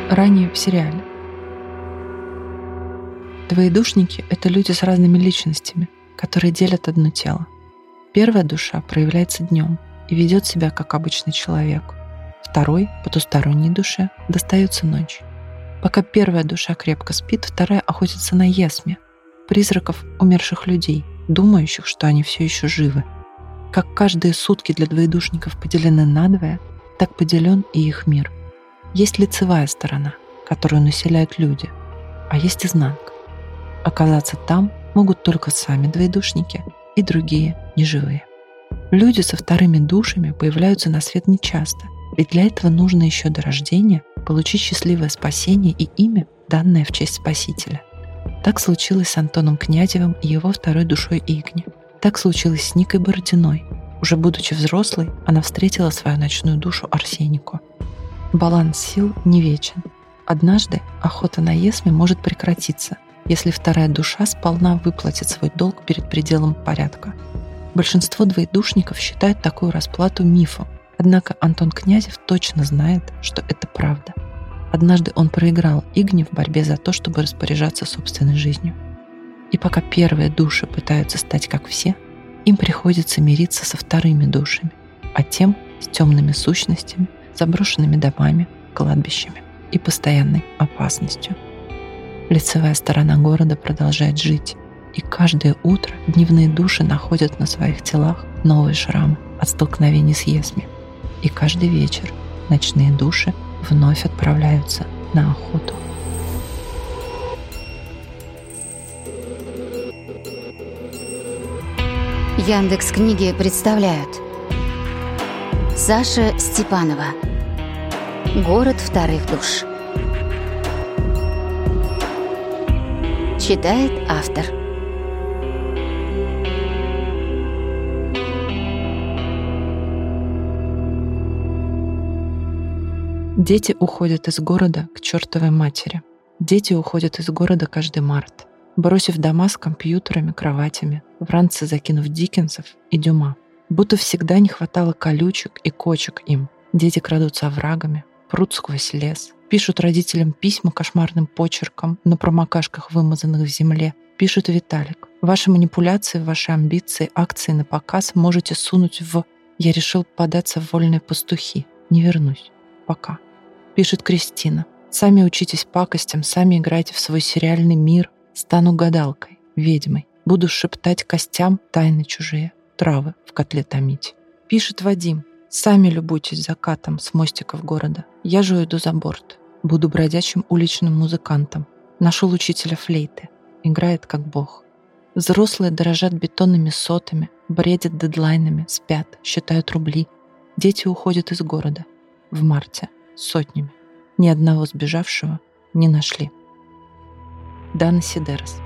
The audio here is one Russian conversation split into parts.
Ранее в сериале. Двоедушники — это люди с разными личностями, которые делят одно тело. Первая душа проявляется днем и ведет себя как обычный человек. Второй, потусторонней душе, достается ночь. Пока первая душа крепко спит, вторая охотится на Есме, призраков умерших людей, думающих, что они все еще живы. Как каждые сутки для двоедушников поделены надвое, так поделен и их мир. Есть лицевая сторона, которую населяют люди, а есть изнанка. Оказаться там могут только сами двоедушники и другие неживые. Люди со вторыми душами появляются на свет нечасто, ведь для этого нужно еще до рождения получить счастливое спасение и имя, данное в честь Спасителя. Так случилось с Антоном Князевым и его второй душой Игни. Так случилось с Никой Бородиной. Уже будучи взрослой, она встретила свою ночную душу Арсенику. Баланс сил не вечен. Однажды охота на Есме может прекратиться, если вторая душа сполна выплатит свой долг перед пределом порядка. Большинство двоедушников считают такую расплату мифом, однако Антон Князев точно знает, что это правда. Однажды он проиграл Игне в борьбе за то, чтобы распоряжаться собственной жизнью. И пока первые души пытаются стать как все, им приходится мириться со вторыми душами, а тем с темными сущностями, заброшенными домами, кладбищами и постоянной опасностью. Лицевая сторона города продолжает жить, и каждое утро дневные души находят на своих телах новые шрамы от столкновений с Есми. И каждый вечер ночные души вновь отправляются на охоту. Яндекс.Книги представляют Саша Степанова «Город вторых душ». Читает автор. Дети уходят из города к чертовой матери. Дети уходят из города каждый март, бросив дома с компьютерами, кроватями, в ранцы закинув Диккенсов и Дюма. Будто всегда не хватало колючек и кочек им. Дети крадутся оврагами, прут сквозь лес, пишут родителям письма кошмарным почерком на промокашках, вымазанных в земле. Пишет Виталик: «Ваши манипуляции, ваши амбиции, акции на показ можете сунуть в... Я решил податься в вольные пастухи. Не вернусь. Пока». Пишет Кристина: «Сами учитесь пакостям, сами играйте в свой сериальный мир. Стану гадалкой, ведьмой. Буду шептать костям тайны чужие, травы в котле томить». Пишет Вадим: «Сами любуйтесь закатом с мостиков города. Я же уйду за борт. Буду бродячим уличным музыкантом. Нашел учителя флейты. Играет как бог». Взрослые дорожат бетонными сотами, бредят дедлайнами, спят, считают рубли. Дети уходят из города. В марте. Сотнями. Ни одного сбежавшего не нашли. Дана Сидерос.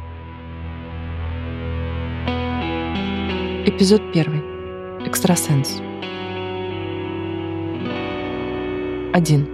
Эпизод 1. Экстрасенс. 1.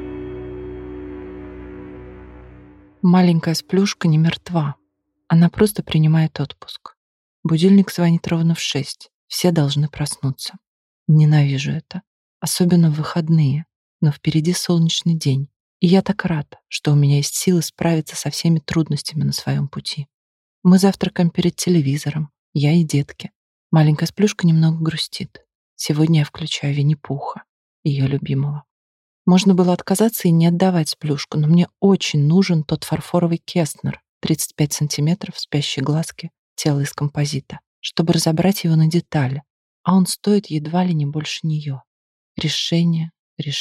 Маленькая сплюшка не мертва. Она просто принимает отпуск. Будильник звонит ровно в 6. Все должны проснуться. Ненавижу это. Особенно в выходные. Но впереди солнечный день. И я так рада, что у меня есть силы справиться со всеми трудностями на своем пути. Мы завтракаем перед телевизором. Я и детки. Маленькая сплюшка немного грустит. Сегодня я включаю Винни-Пуха, ее любимого. Можно было отказаться и не отдавать сплюшку, но мне очень нужен тот фарфоровый Кестнер, 35 сантиметров, спящие глазки, тело из композита, чтобы разобрать его на детали, а он стоит едва ли не больше нее. Решение.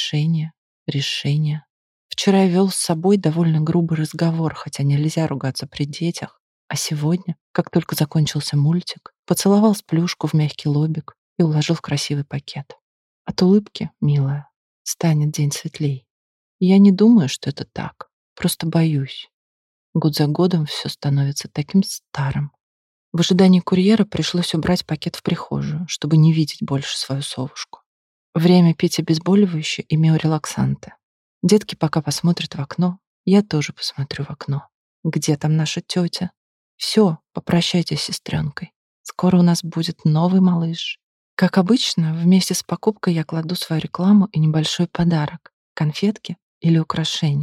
Вчера я вел с собой довольно грубый разговор, хотя нельзя ругаться при детях, а сегодня, как только закончился мультик, поцеловал сплюшку в мягкий лобик и уложил в красивый пакет. От улыбки, милая, станет день светлей. И я не думаю, что это так, просто боюсь. Год за годом все становится таким старым. В ожидании курьера пришлось убрать пакет в прихожую, чтобы не видеть больше свою совушку. Время пить обезболивающее и миорелаксанты. Детки пока посмотрят в окно, я тоже посмотрю в окно. Где там наша тетя? Все, попрощайтесь с сестренкой. Скоро у нас будет новый малыш. Как обычно, вместе с покупкой я кладу свою рекламу и небольшой подарок — конфетки или украшения.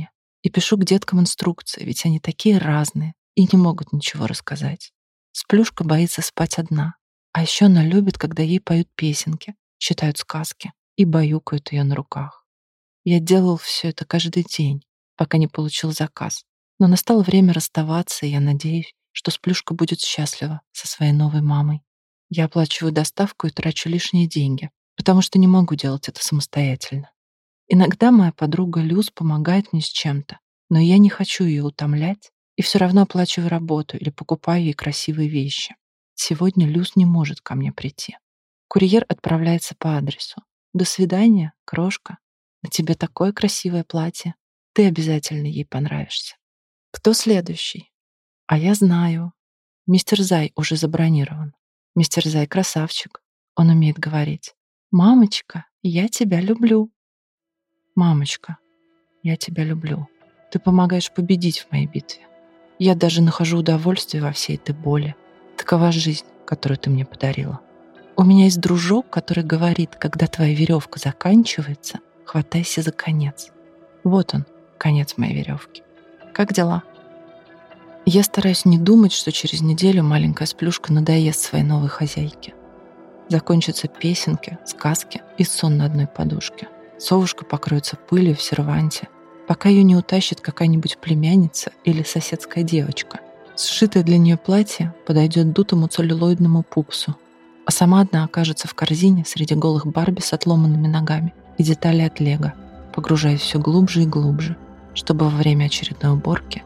И пишу к деткам инструкции, ведь они такие разные и не могут ничего рассказать. Сплюшка боится спать одна. А еще она любит, когда ей поют песенки, читают сказки и баюкают ее на руках. Я делал все это каждый день, пока не получил заказ. Но настало время расставаться, и я надеюсь, что Сплюшка будет счастлива со своей новой мамой. Я оплачиваю доставку и трачу лишние деньги, потому что не могу делать это самостоятельно. Иногда моя подруга Люз помогает мне с чем-то, но я не хочу ее утомлять и все равно оплачиваю работу или покупаю ей красивые вещи. Сегодня Люз не может ко мне прийти. Курьер отправляется по адресу. До свидания, крошка. На тебе такое красивое платье. Ты обязательно ей понравишься. Кто следующий? А я знаю. Мистер Зай уже забронирован. Мистер Зай красавчик. Он умеет говорить: «Мамочка, я тебя люблю». «Мамочка, я тебя люблю. Ты помогаешь победить в моей битве. Я даже нахожу удовольствие во всей этой боли. Такова жизнь, которую ты мне подарила. У меня есть дружок, который говорит: когда твоя веревка заканчивается, хватайся за конец. Вот он, конец моей веревки. Как дела?» Я стараюсь не думать, что через неделю маленькая Сплюшка надоест своей новой хозяйке. Закончатся песенки, сказки и сон на одной подушке. Совушка покроется пылью в серванте, пока ее не утащит какая-нибудь племянница или соседская девочка. Сшитое для нее платье подойдет дутому целлюлоидному пупсу, а сама одна окажется в корзине среди голых Барби с отломанными ногами и деталей от Лего, погружаясь все глубже и глубже, чтобы во время очередной уборки,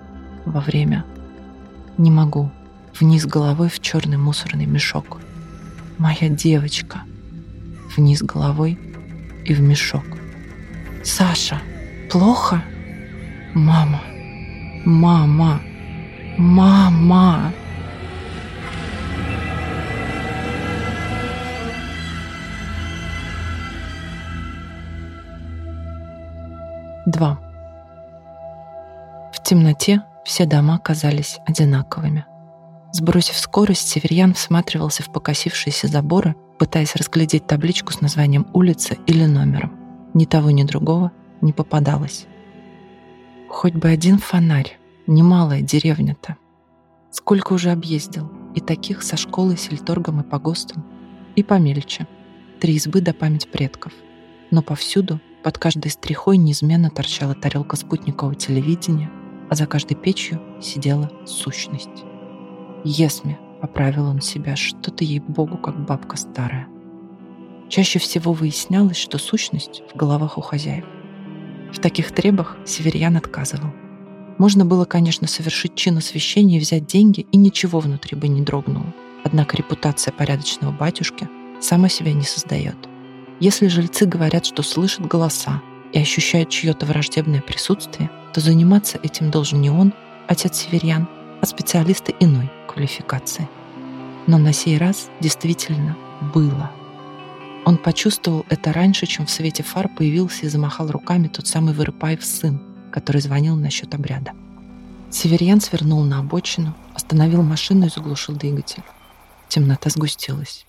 не могу, вниз головой в черный мусорный мешок. Моя девочка. Вниз головой и в мешок. Саша, плохо? Мама. Мама. Мама. Два. В темноте все дома казались одинаковыми. Сбросив скорость, Северьян всматривался в покосившиеся заборы, пытаясь разглядеть табличку с названием улицы или номером. Ни того, ни другого не попадалось. Хоть бы один фонарь, немалая деревня-то. Сколько уже объездил, и таких со школой, сельторгом и погостом, и помельче. 3 избы да память предков. Но повсюду, под каждой стрихой неизменно торчала тарелка спутникового телевидения, а за каждой печью сидела сущность. «Есме», — поправил он себя, — «что-то, ей-богу, как бабка старая». Чаще всего выяснялось, что сущность в головах у хозяев. В таких требах Северьян отказывал. Можно было, конечно, совершить чин освящения и взять деньги, и ничего внутри бы не дрогнуло. Однако репутация порядочного батюшки сама себя не создает. Если жильцы говорят, что слышат голоса и ощущают чье-то враждебное присутствие, то заниматься этим должен не он, отец Северьян, а специалисты иной квалификации. Но на сей раз действительно было. Он почувствовал это раньше, чем в свете фар появился и замахал руками тот самый Вырыпаев сын, который звонил насчет обряда. Северьян свернул на обочину, остановил машину и заглушил двигатель. Темнота сгустилась.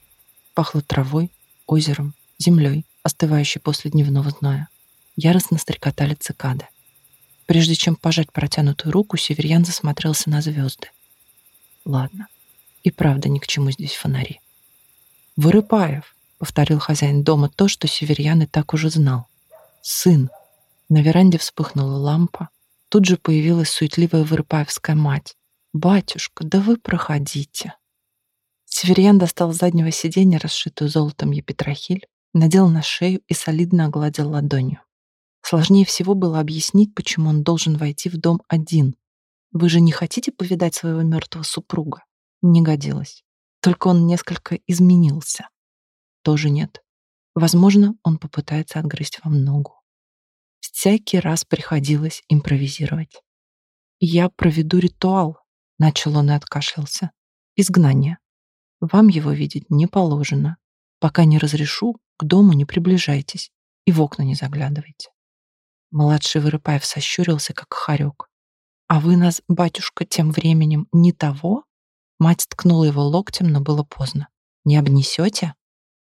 Пахло травой, озером, землей, остывающей после дневного зноя. Яростно стрекотали цикады. Прежде чем пожать протянутую руку, Северьян засмотрелся на звезды. Ладно, и правда ни к чему здесь фонари. «Вырыпаев», — повторил хозяин дома то, что Северьян и так уже знал. «Сын». На веранде вспыхнула лампа. Тут же появилась суетливая вырыпаевская мать. «Батюшка, да вы проходите». Северьян достал с заднего сиденья расшитую золотом епитрахиль, надел на шею и солидно огладил ладонью. Сложнее всего было объяснить, почему он должен войти в дом один. «Вы же не хотите повидать своего мертвого супруга?» Не годилось. Только он несколько изменился. Тоже нет. Возможно, он попытается отгрызть вам ногу. Всякий раз приходилось импровизировать. «Я проведу ритуал», — начал он и откашлялся. «Изгнание. Вам его видеть не положено. Пока не разрешу, к дому не приближайтесь и в окна не заглядывайте». Младший Вырыпаев сощурился, как хорек. «А вы нас, батюшка, тем временем не того?» Мать ткнула его локтем, но было поздно. «Не обнесете?»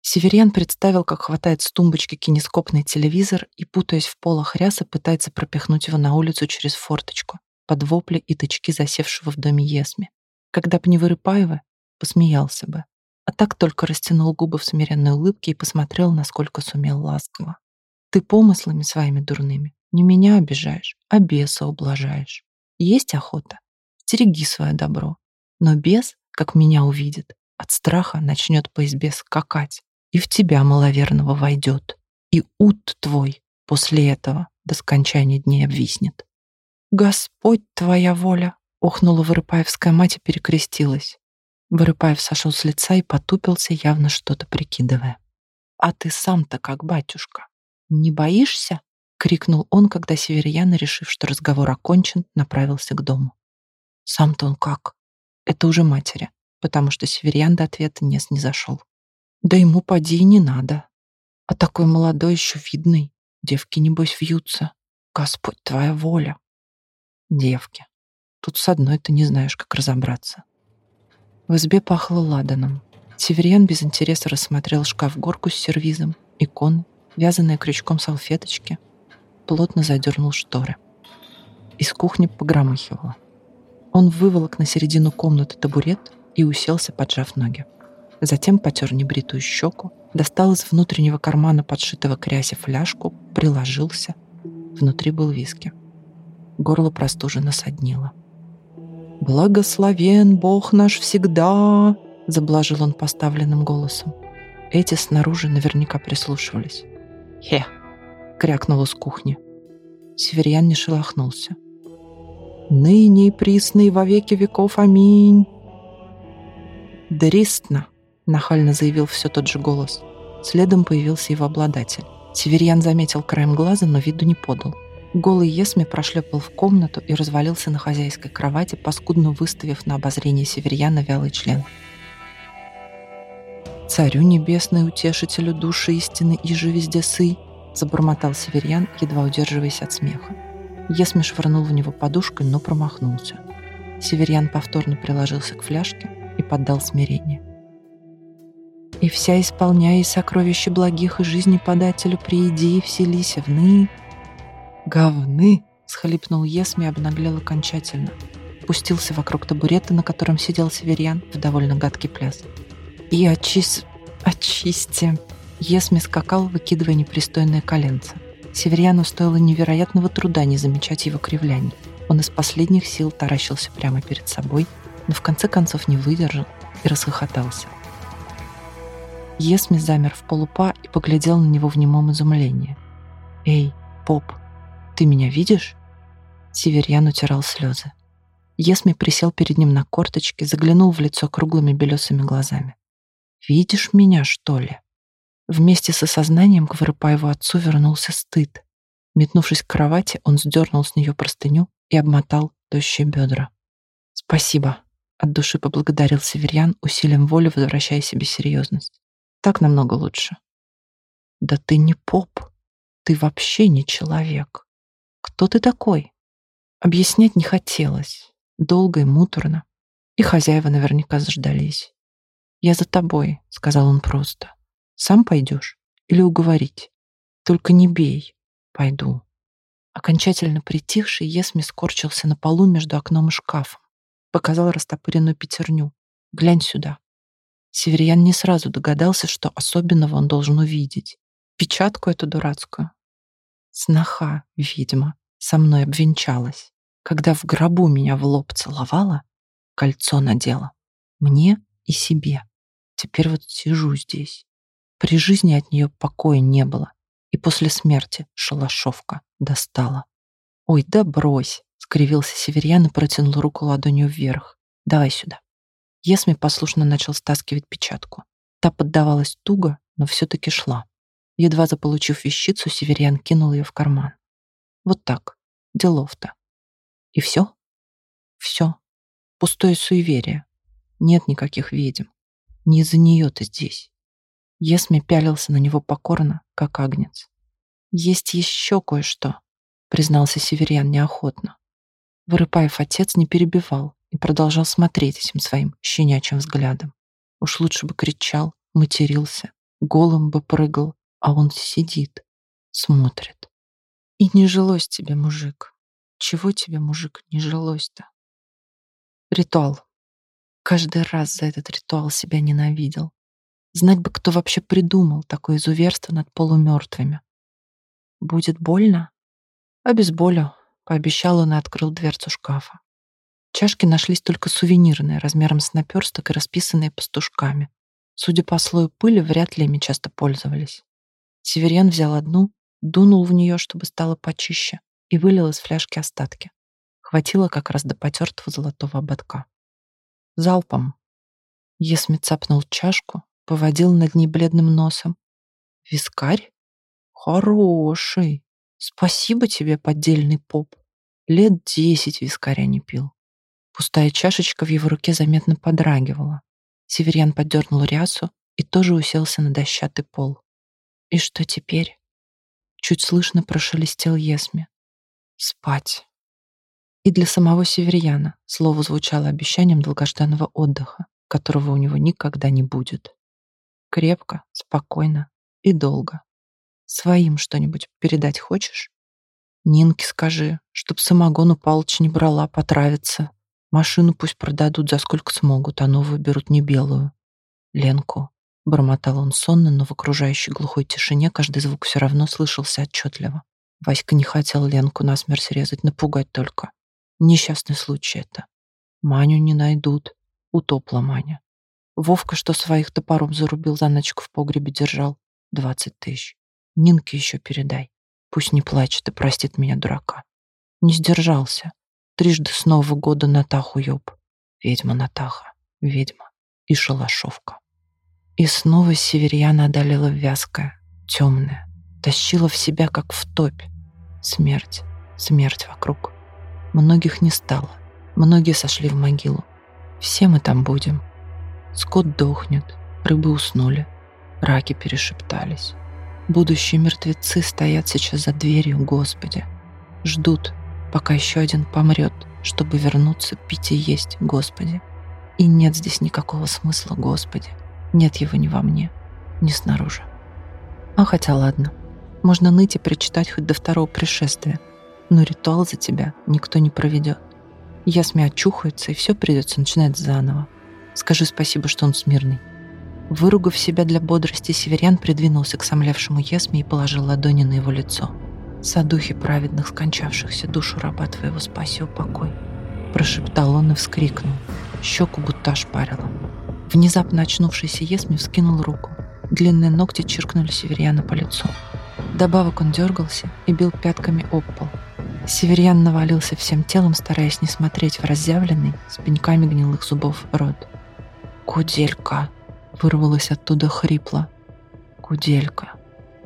Северьян представил, как хватает с тумбочки кинескопный телевизор и, путаясь в полах рясы, пытается пропихнуть его на улицу через форточку, под вопли и тычки засевшего в доме Есми. Когда б не Вырыпаева, посмеялся бы. А так только растянул губы в смиренной улыбке и посмотрел, насколько сумел ласково. Ты помыслами своими дурными не меня обижаешь, а беса ублажаешь. Есть охота? Стереги свое добро. Но бес, как меня увидит, от страха начнет по избе скакать и в тебя, маловерного, войдет. И ут твой после этого до скончания дней обвиснет. Господь твоя воля! Охнула Вырыпаевская мать и перекрестилась. Вырыпаев сошел с лица и потупился, явно что-то прикидывая. «А ты сам-то как, батюшка? Не боишься?» — крикнул он, когда Северьян, решив, что разговор окончен, направился к дому. «Сам-то он как?» Это уже матери, потому что Северьян до ответа не снизошел. «Да ему поди и не надо. А такой молодой еще видный. Девки, небось, вьются. Господь твоя воля!» «Девки. Тут с одной ты не знаешь, как разобраться». В избе пахло ладаном. Северьян без интереса рассмотрел шкаф-горку с сервизом, иконы, вязаные крючком салфеточки, плотно задернул шторы. Из кухни погромыхивало. Он выволок на середину комнаты табурет и уселся, поджав ноги. Затем потер небритую щеку, достал из внутреннего кармана подшитого к рясе фляжку, приложился. Внутри был виски. Горло простуженно соднило. «Благословен Бог наш всегда!» — заблажил он поставленным голосом. Эти снаружи наверняка прислушивались. «Хе!» — крякнуло с кухни. Северьян не шелохнулся. «Ныне и присно и во веки веков, аминь!» «Дристно!» — нахально заявил все тот же голос. Следом появился его обладатель. Северьян заметил краем глаза, но виду не подал. Голый Есми прошлепал в комнату и развалился на хозяйской кровати, паскудно выставив на обозрение Северьяна вялый член. «Царю небесный, утешителю души истины, иже везде сы!» — забормотал Северьян, едва удерживаясь от смеха. Есми швырнул в него подушкой, но промахнулся. Северьян повторно приложился к фляжке и поддал смирение. «И вся исполняя сокровища благих и жизни подателю прииди, вселися вны». «Говны!» — схлипнул Есми и обнаглел окончательно. Пустился вокруг табурета, на котором сидел Северьян, в довольно гадкий пляс. «И очисти!» Есми скакал, выкидывая непристойные коленца. Северьяну стоило невероятного труда не замечать его кривляний. Он из последних сил таращился прямо перед собой, но в конце концов не выдержал и расхохотался. Есми замер в полупа и поглядел на него в немом изумлении. «Эй, поп, ты меня видишь?» Северьян утирал слезы. Есми присел перед ним на корточки, заглянул в лицо круглыми белесыми глазами. «Видишь меня, что ли?» Вместе с осознанием к Вырыпаеву отцу вернулся стыд. Метнувшись к кровати, он сдернул с нее простыню и обмотал тощие бедра. «Спасибо», — от души поблагодарил Северьян, усилием воли возвращая себе серьезность. «Так намного лучше». «Да ты не поп, ты вообще не человек. Кто ты такой?» Объяснять не хотелось. Долго и муторно. И хозяева наверняка заждались. «Я за тобой», — сказал он просто. «Сам пойдешь? Или уговорить? Только не бей. Пойду». Окончательно притихший, Есми скорчился на полу между окном и шкафом. Показал растопыренную пятерню. «Глянь сюда». Северьян не сразу догадался, что особенного он должен увидеть. Печатку эту дурацкую. Сноха, ведьма, со мной обвенчалась. Когда в гробу меня в лоб целовала, кольцо надела. Мне и себе. Теперь вот сижу здесь. При жизни от нее покоя не было. И после смерти шалашовка достала. «Ой, да брось!» — скривился Северьян и протянул руку ладонью вверх. «Давай сюда». Есми послушно начал стаскивать печатку. Та поддавалась туго, но все-таки шла. Едва заполучив вещицу, Северьян кинул ее в карман. Вот так. Делов-то. И все? Все. Пустое суеверие. Нет никаких ведьм. Не из-за нее ты здесь. Есми пялился на него покорно, как агнец. «Есть еще кое-что», — признался Северьян неохотно. Вырыпаев отец не перебивал и продолжал смотреть этим своим щенячьим взглядом. Уж лучше бы кричал, матерился, Голым бы прыгал, а он сидит, смотрит. И не жилось тебе, мужик. Чего тебе, мужик, не жилось-то? Ритуал. Каждый раз за этот ритуал себя ненавидел. Знать бы, кто вообще придумал такое изуверство над полумертвыми. Будет больно? Обезболю, пообещал он и открыл дверцу шкафа. Чашки нашлись только сувенирные, размером с наперсток и расписанные пастушками. Судя по слою пыли, вряд ли ими часто пользовались. Северьян взял одну, дунул в нее, чтобы стало почище, и вылил из фляжки остатки. Хватило как раз до потертого золотого ободка. Залпом. Есми цапнул чашку, поводил над ней бледным носом. Вискарь? Хороший. Спасибо тебе, поддельный поп. Лет 10 вискаря не пил. Пустая чашечка в его руке заметно подрагивала. Северьян поддернул рясу и тоже уселся на дощатый пол. И что теперь? Чуть слышно прошелестел Есми. Спать. И для самого Северьяна слово звучало обещанием долгожданного отдыха, которого у него никогда не будет. Крепко, спокойно и долго. Своим что-нибудь передать хочешь? Нинке скажи, чтоб самогон у Палыча не брала, потравится. Машину пусть продадут за сколько смогут, а новую берут не белую. Ленку. Бормотал он сонно, но в окружающей глухой тишине каждый звук все равно слышался отчетливо. Васька не хотел Ленку насмерть резать, напугать только. Несчастный случай это. Маню не найдут. Утопла Маня. Вовка, что своих топором зарубил, за ночку в погребе держал. 20 тысяч. Нинке еще передай. Пусть не плачет и простит меня, дурака. Не сдержался. Трижды с Нового года Натаху ёб. Ведьма Натаха, ведьма и шалашовка. И снова Северьяна одолела вязкая, темная, тащила в себя, как в топь. Смерть, смерть вокруг. Многих не стало, многие сошли в могилу. Все мы там будем. Скот дохнет, рыбы уснули, раки перешептались. Будущие мертвецы стоят сейчас за дверью, Господи. Ждут, пока еще один помрет, чтобы вернуться пить и есть, Господи. И нет здесь никакого смысла, Господи. Нет его ни во мне, ни снаружи. А хотя ладно, можно ныть и причитать хоть до второго пришествия, но ритуал за тебя никто не проведет. Ясми очухается, и все придется начинать заново. Скажи спасибо, что он смирный. Выругав себя для бодрости, Северьян придвинулся к сомлевшему Есме и положил ладони на его лицо. «Садухи праведных, скончавшихся, душу раба твоего спаси, упокой», прошептал он и вскрикнул. Щеку будто ошпарило. Внезапно очнувшийся Есми вскинул руку. Длинные ногти чиркнули Северьяна по лицу. Добавок он дергался и бил пятками об пол. Северьян навалился всем телом, стараясь не смотреть в разъявленный, с пеньками гнилых зубов, рот. «Куделька!» — вырвалось оттуда хрипло. «Куделька!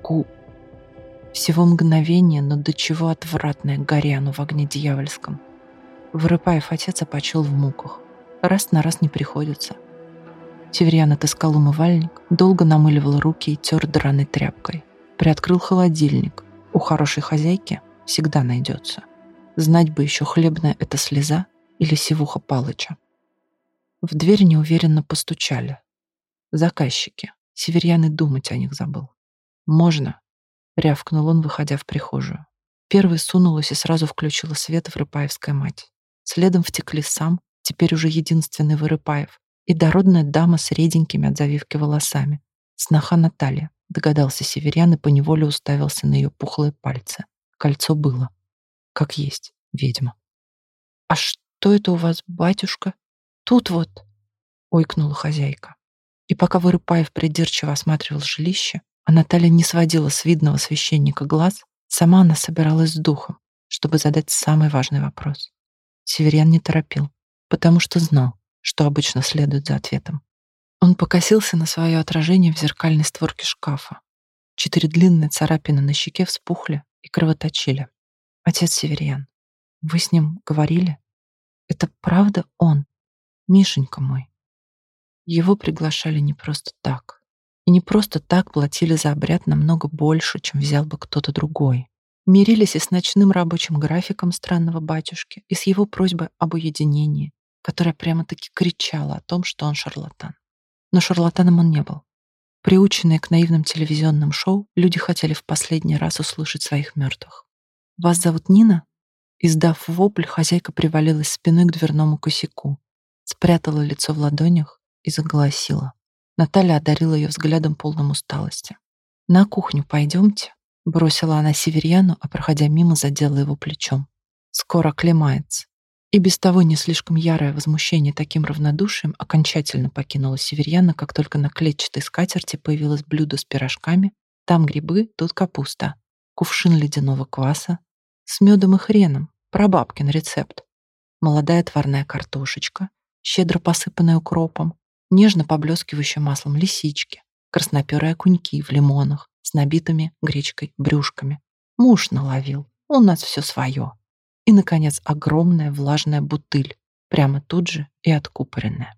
Всего мгновение, но до чего отвратное горяну в огне дьявольском. Вырыпаев отец опочил в муках. Раз на раз не приходится. Северьян отыскал умывальник, долго намыливал руки и тер драной тряпкой. Приоткрыл холодильник. У хорошей хозяйки всегда найдется. Знать бы еще, хлебная это слеза или сивуха Палыча. В дверь неуверенно постучали. Заказчики. Северьян и думать о них забыл. «Можно?» — рявкнул он, выходя в прихожую. Первой сунулась и сразу включила свет Вырыпаевская мать. Следом втекли сам, теперь уже единственный Вырыпаев, и дородная дама с реденькими от завивки волосами. Сноха Наталья, догадался Северьян и поневоле уставился на ее пухлые пальцы. Кольцо было. Как есть, ведьма. «А что это у вас, батюшка? Тут вот!» — ойкнула хозяйка. И пока Вырыпаев придирчиво осматривал жилище, а Наталья не сводила с видного священника глаз, сама она собиралась с духом, чтобы задать самый важный вопрос. Северьян не торопил, потому что знал, что обычно следует за ответом. Он покосился на свое отражение в зеркальной створке шкафа. 4 длинные царапины на щеке вспухли и кровоточили. «Отец Северьян, вы с ним говорили? Это правда он, Мишенька мой?» Его приглашали не просто так. И не просто так платили за обряд намного больше, чем взял бы кто-то другой. Мирились и с ночным рабочим графиком странного батюшки, и с его просьбой об уединении, которая прямо-таки кричала о том, что он шарлатан. Но шарлатаном он не был. Приученные к наивным телевизионным шоу, люди хотели в последний раз услышать своих мертвых. «Вас зовут Нина?» Издав вопль, хозяйка привалилась спиной к дверному косяку, спрятала лицо в ладонях и заголосила. Наталья одарила ее взглядом полным усталости. «На кухню пойдемте», — бросила она Северьяну, а, проходя мимо, задела его плечом. «Скоро оклемается». И без того не слишком ярое возмущение таким равнодушием окончательно покинуло Северьяна, как только на клетчатой скатерти появилось блюдо с пирожками. Там грибы, тут капуста, кувшин ледяного кваса с медом и хреном, прабабкин рецепт, молодая отварная картошечка, щедро посыпанная укропом, нежно поблескивающая маслом лисички, красноперые окуньки в лимонах с набитыми гречкой брюшками. Муж наловил, у нас все свое. И, наконец, огромная влажная бутыль, прямо тут же и откупоренная.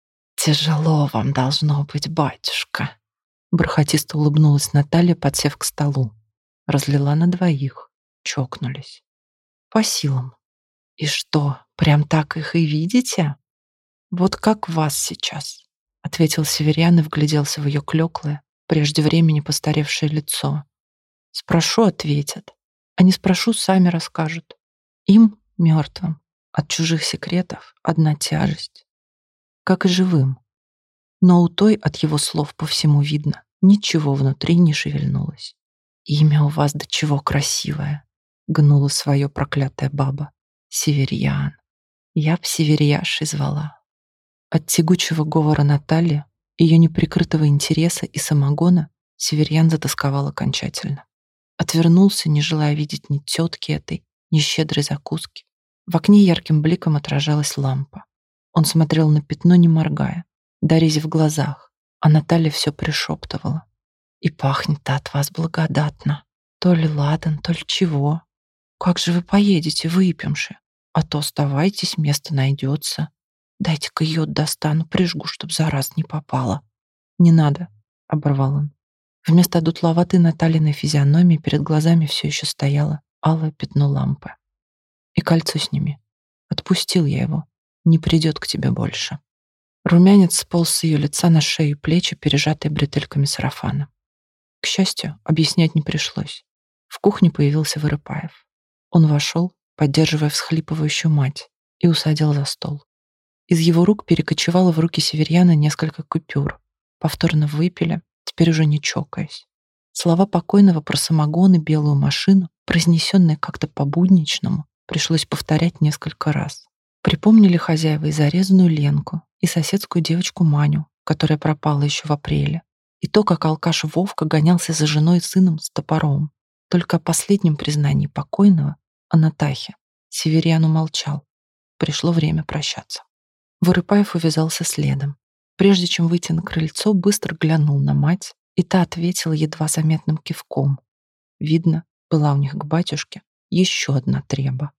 «Тяжело вам должно быть, батюшка», — бархатисто улыбнулась Наталья, подсев к столу. Разлила на двоих, чокнулись. «По силам. И что, прям так их и видите?» «Вот как вас сейчас», — ответил Северьян и вгляделся в ее клёклое, прежде времени постаревшее лицо. «Спрошу — ответят, а не спрошу — сами расскажут. Им, мертвым, от чужих секретов одна тяжесть, как и живым. Но у той от его слов по всему видно, ничего внутри не шевельнулось. Имя у вас до чего красивое», — гнула свое проклятая баба. «Северьян. Я б Северьяшей звала». От тягучего говора Натальи, ее неприкрытого интереса и самогона Северьян затосковал окончательно. Отвернулся, не желая видеть ни тетки этой, ни щедрой закуски. В окне ярким бликом отражалась лампа. Он смотрел на пятно, не моргая, дорезя в глазах, а Наталья все пришептывала. «И пахнет-то от вас благодатно. То ли ладан, то ли чего. Как же вы поедете, выпьемши? А то оставайтесь, место найдется. Дайте-ка йод достану, прижгу, чтоб зараз не попало». «Не надо», — оборвал он. Вместо дутловатой Натальиной физиономии перед глазами все еще стояло алое пятно лампы. «И кольцо сними. Отпустил я его. Не придет к тебе больше». Румянец сполз с ее лица на шею и плечи, пережатые бретельками сарафана. К счастью, объяснять не пришлось. В кухне появился Вырыпаев. Он вошел, поддерживая всхлипывающую мать, и усадил за стол. Из его рук перекочевало в руки Северьяна несколько купюр. Повторно выпили, теперь уже не чокаясь. Слова покойного про самогон и белую машину, произнесенные как-то по-будничному, пришлось повторять несколько раз. Припомнили хозяева и зарезанную Ленку, и соседскую девочку Маню, которая пропала еще в апреле, и то, как алкаш Вовка гонялся за женой и сыном с топором. Только о последнем признании покойного, о Натахе, Северьян умолчал. Пришло время прощаться. Вырыпаев увязался следом. Прежде чем выйти на крыльцо, быстро глянул на мать, и та ответила едва заметным кивком. Видно, была у них к батюшке еще одна треба.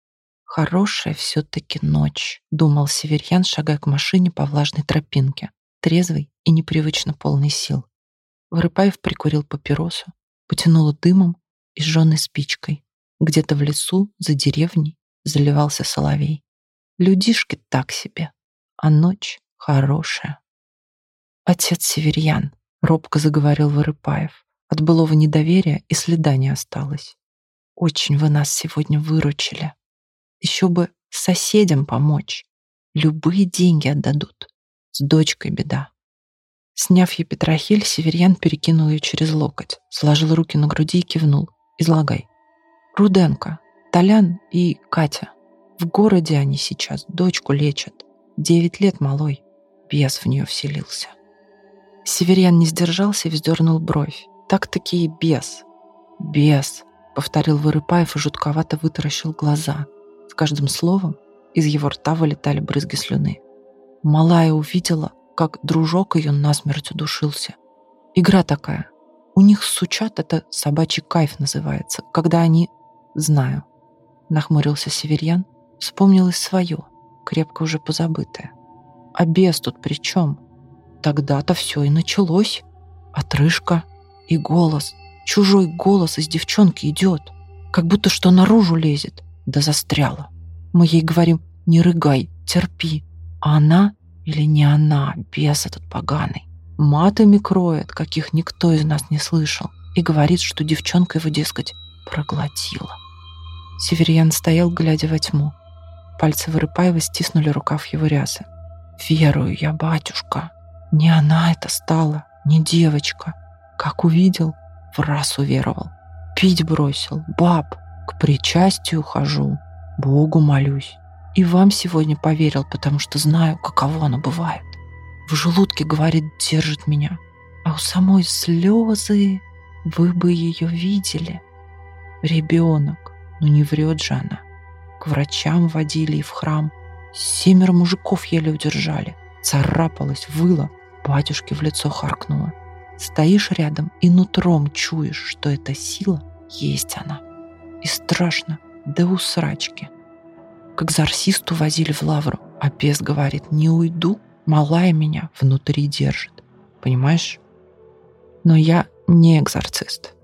«Хорошая все-таки ночь», — думал Северьян, шагая к машине по влажной тропинке, трезвый и непривычно полный сил. Вырыпаев прикурил папиросу, потянуло дымом и сжёной спичкой. Где-то в лесу, за деревней, заливался соловей. Людишки так себе, а ночь хорошая. «Отец Северьян», — робко заговорил Вырыпаев, от былого недоверия и следа не осталось. «Очень вы нас сегодня выручили. Еще бы соседям помочь. Любые деньги отдадут. С дочкой беда». Сняв епитрахиль, Северьян перекинул ее через локоть, сложил руки на груди и кивнул. «Излагай». «Руденко, Толян и Катя. В городе они сейчас, дочку лечат. 9 лет малой. Бес в нее вселился». Северьян не сдержался и вздернул бровь. «Так-таки и бес». «Бес», — повторил Вырыпаев и жутковато вытаращил глаза. С каждым словом из его рта вылетали брызги слюны. Малая увидела, как дружок ее насмерть удушился. Игра такая. У них сучат, это собачий кайф называется, когда они... Знаю. Нахмурился Северьян, вспомнилось свое, крепко уже позабытое. А бес тут при чем? Тогда-то все и началось. Отрыжка и голос. Чужой голос из девчонки идет. Как будто что наружу лезет. Да застряла. Мы ей говорим: не рыгай, терпи. А она или не она, бес этот поганый. матами кроет, каких никто из нас не слышал, и говорит, что девчонка его, дескать, проглотила. Северьян стоял, глядя во тьму. Пальцы Вырыпаева стиснули рукав его рясы. «Верую я, батюшка, не она это стала, не девочка. Как увидел, в раз уверовал. Пить бросил, баб, к причастию хожу, Богу молюсь. И вам сегодня поверил, потому что знаю, каково оно бывает. В желудке, говорит, держит меня, а у самой слезы, вы бы ее видели. Ребенок, ну не врет же она. К врачам водили и в храм. 7 мужиков еле удержали. Царапалась, выла, батюшке в лицо харкнула. Стоишь рядом и нутром чуешь, что эта сила есть она. И страшно, да усрачки. К экзорцисту возили в лавру, а бес говорит, не уйду, малая меня внутри держит. Понимаешь? Но я не экзорцист.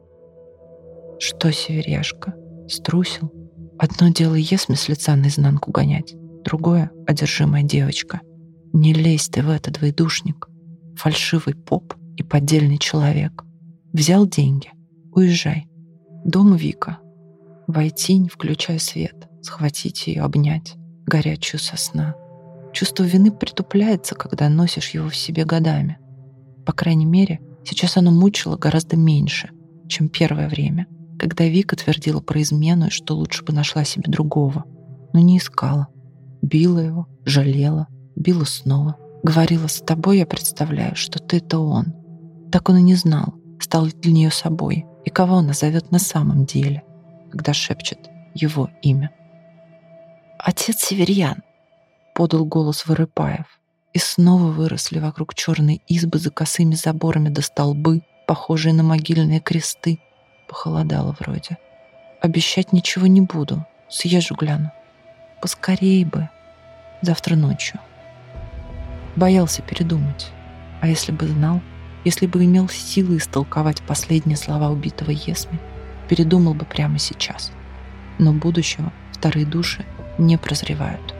Что, Северяшка, струсил? Одно дело Есме с лица наизнанку гонять, другое — одержимая девочка. Не лезь ты в этот двоедушник. Фальшивый поп и поддельный человек. Взял деньги, уезжай. Дома Вика. Войти, не включая свет, схватить ее, обнять, горячую со сна. Чувство вины притупляется, когда носишь его в себе годами. По крайней мере, сейчас оно мучило гораздо меньше, чем первое время, когда Вика твердила про измену и что лучше бы нашла себе другого. Но не искала. Била его, жалела, била снова. Говорила, с тобой я представляю, что ты — это он. Так он и не знал, стал для нее собой, и кого она зовет на самом деле, когда шепчет его имя. «Отец Северьян!» — подал голос Вырыпаев. И снова выросли вокруг черной избы за косыми заборами до столбы, похожие на могильные кресты. Похолодало вроде. «Обещать ничего не буду. Съезжу, гляну. Поскорей бы. Завтра ночью». Боялся передумать. А если бы знал, если бы имел силы истолковать последние слова убитого Есми, передумал бы прямо сейчас. Но будущего вторые души не прозревают.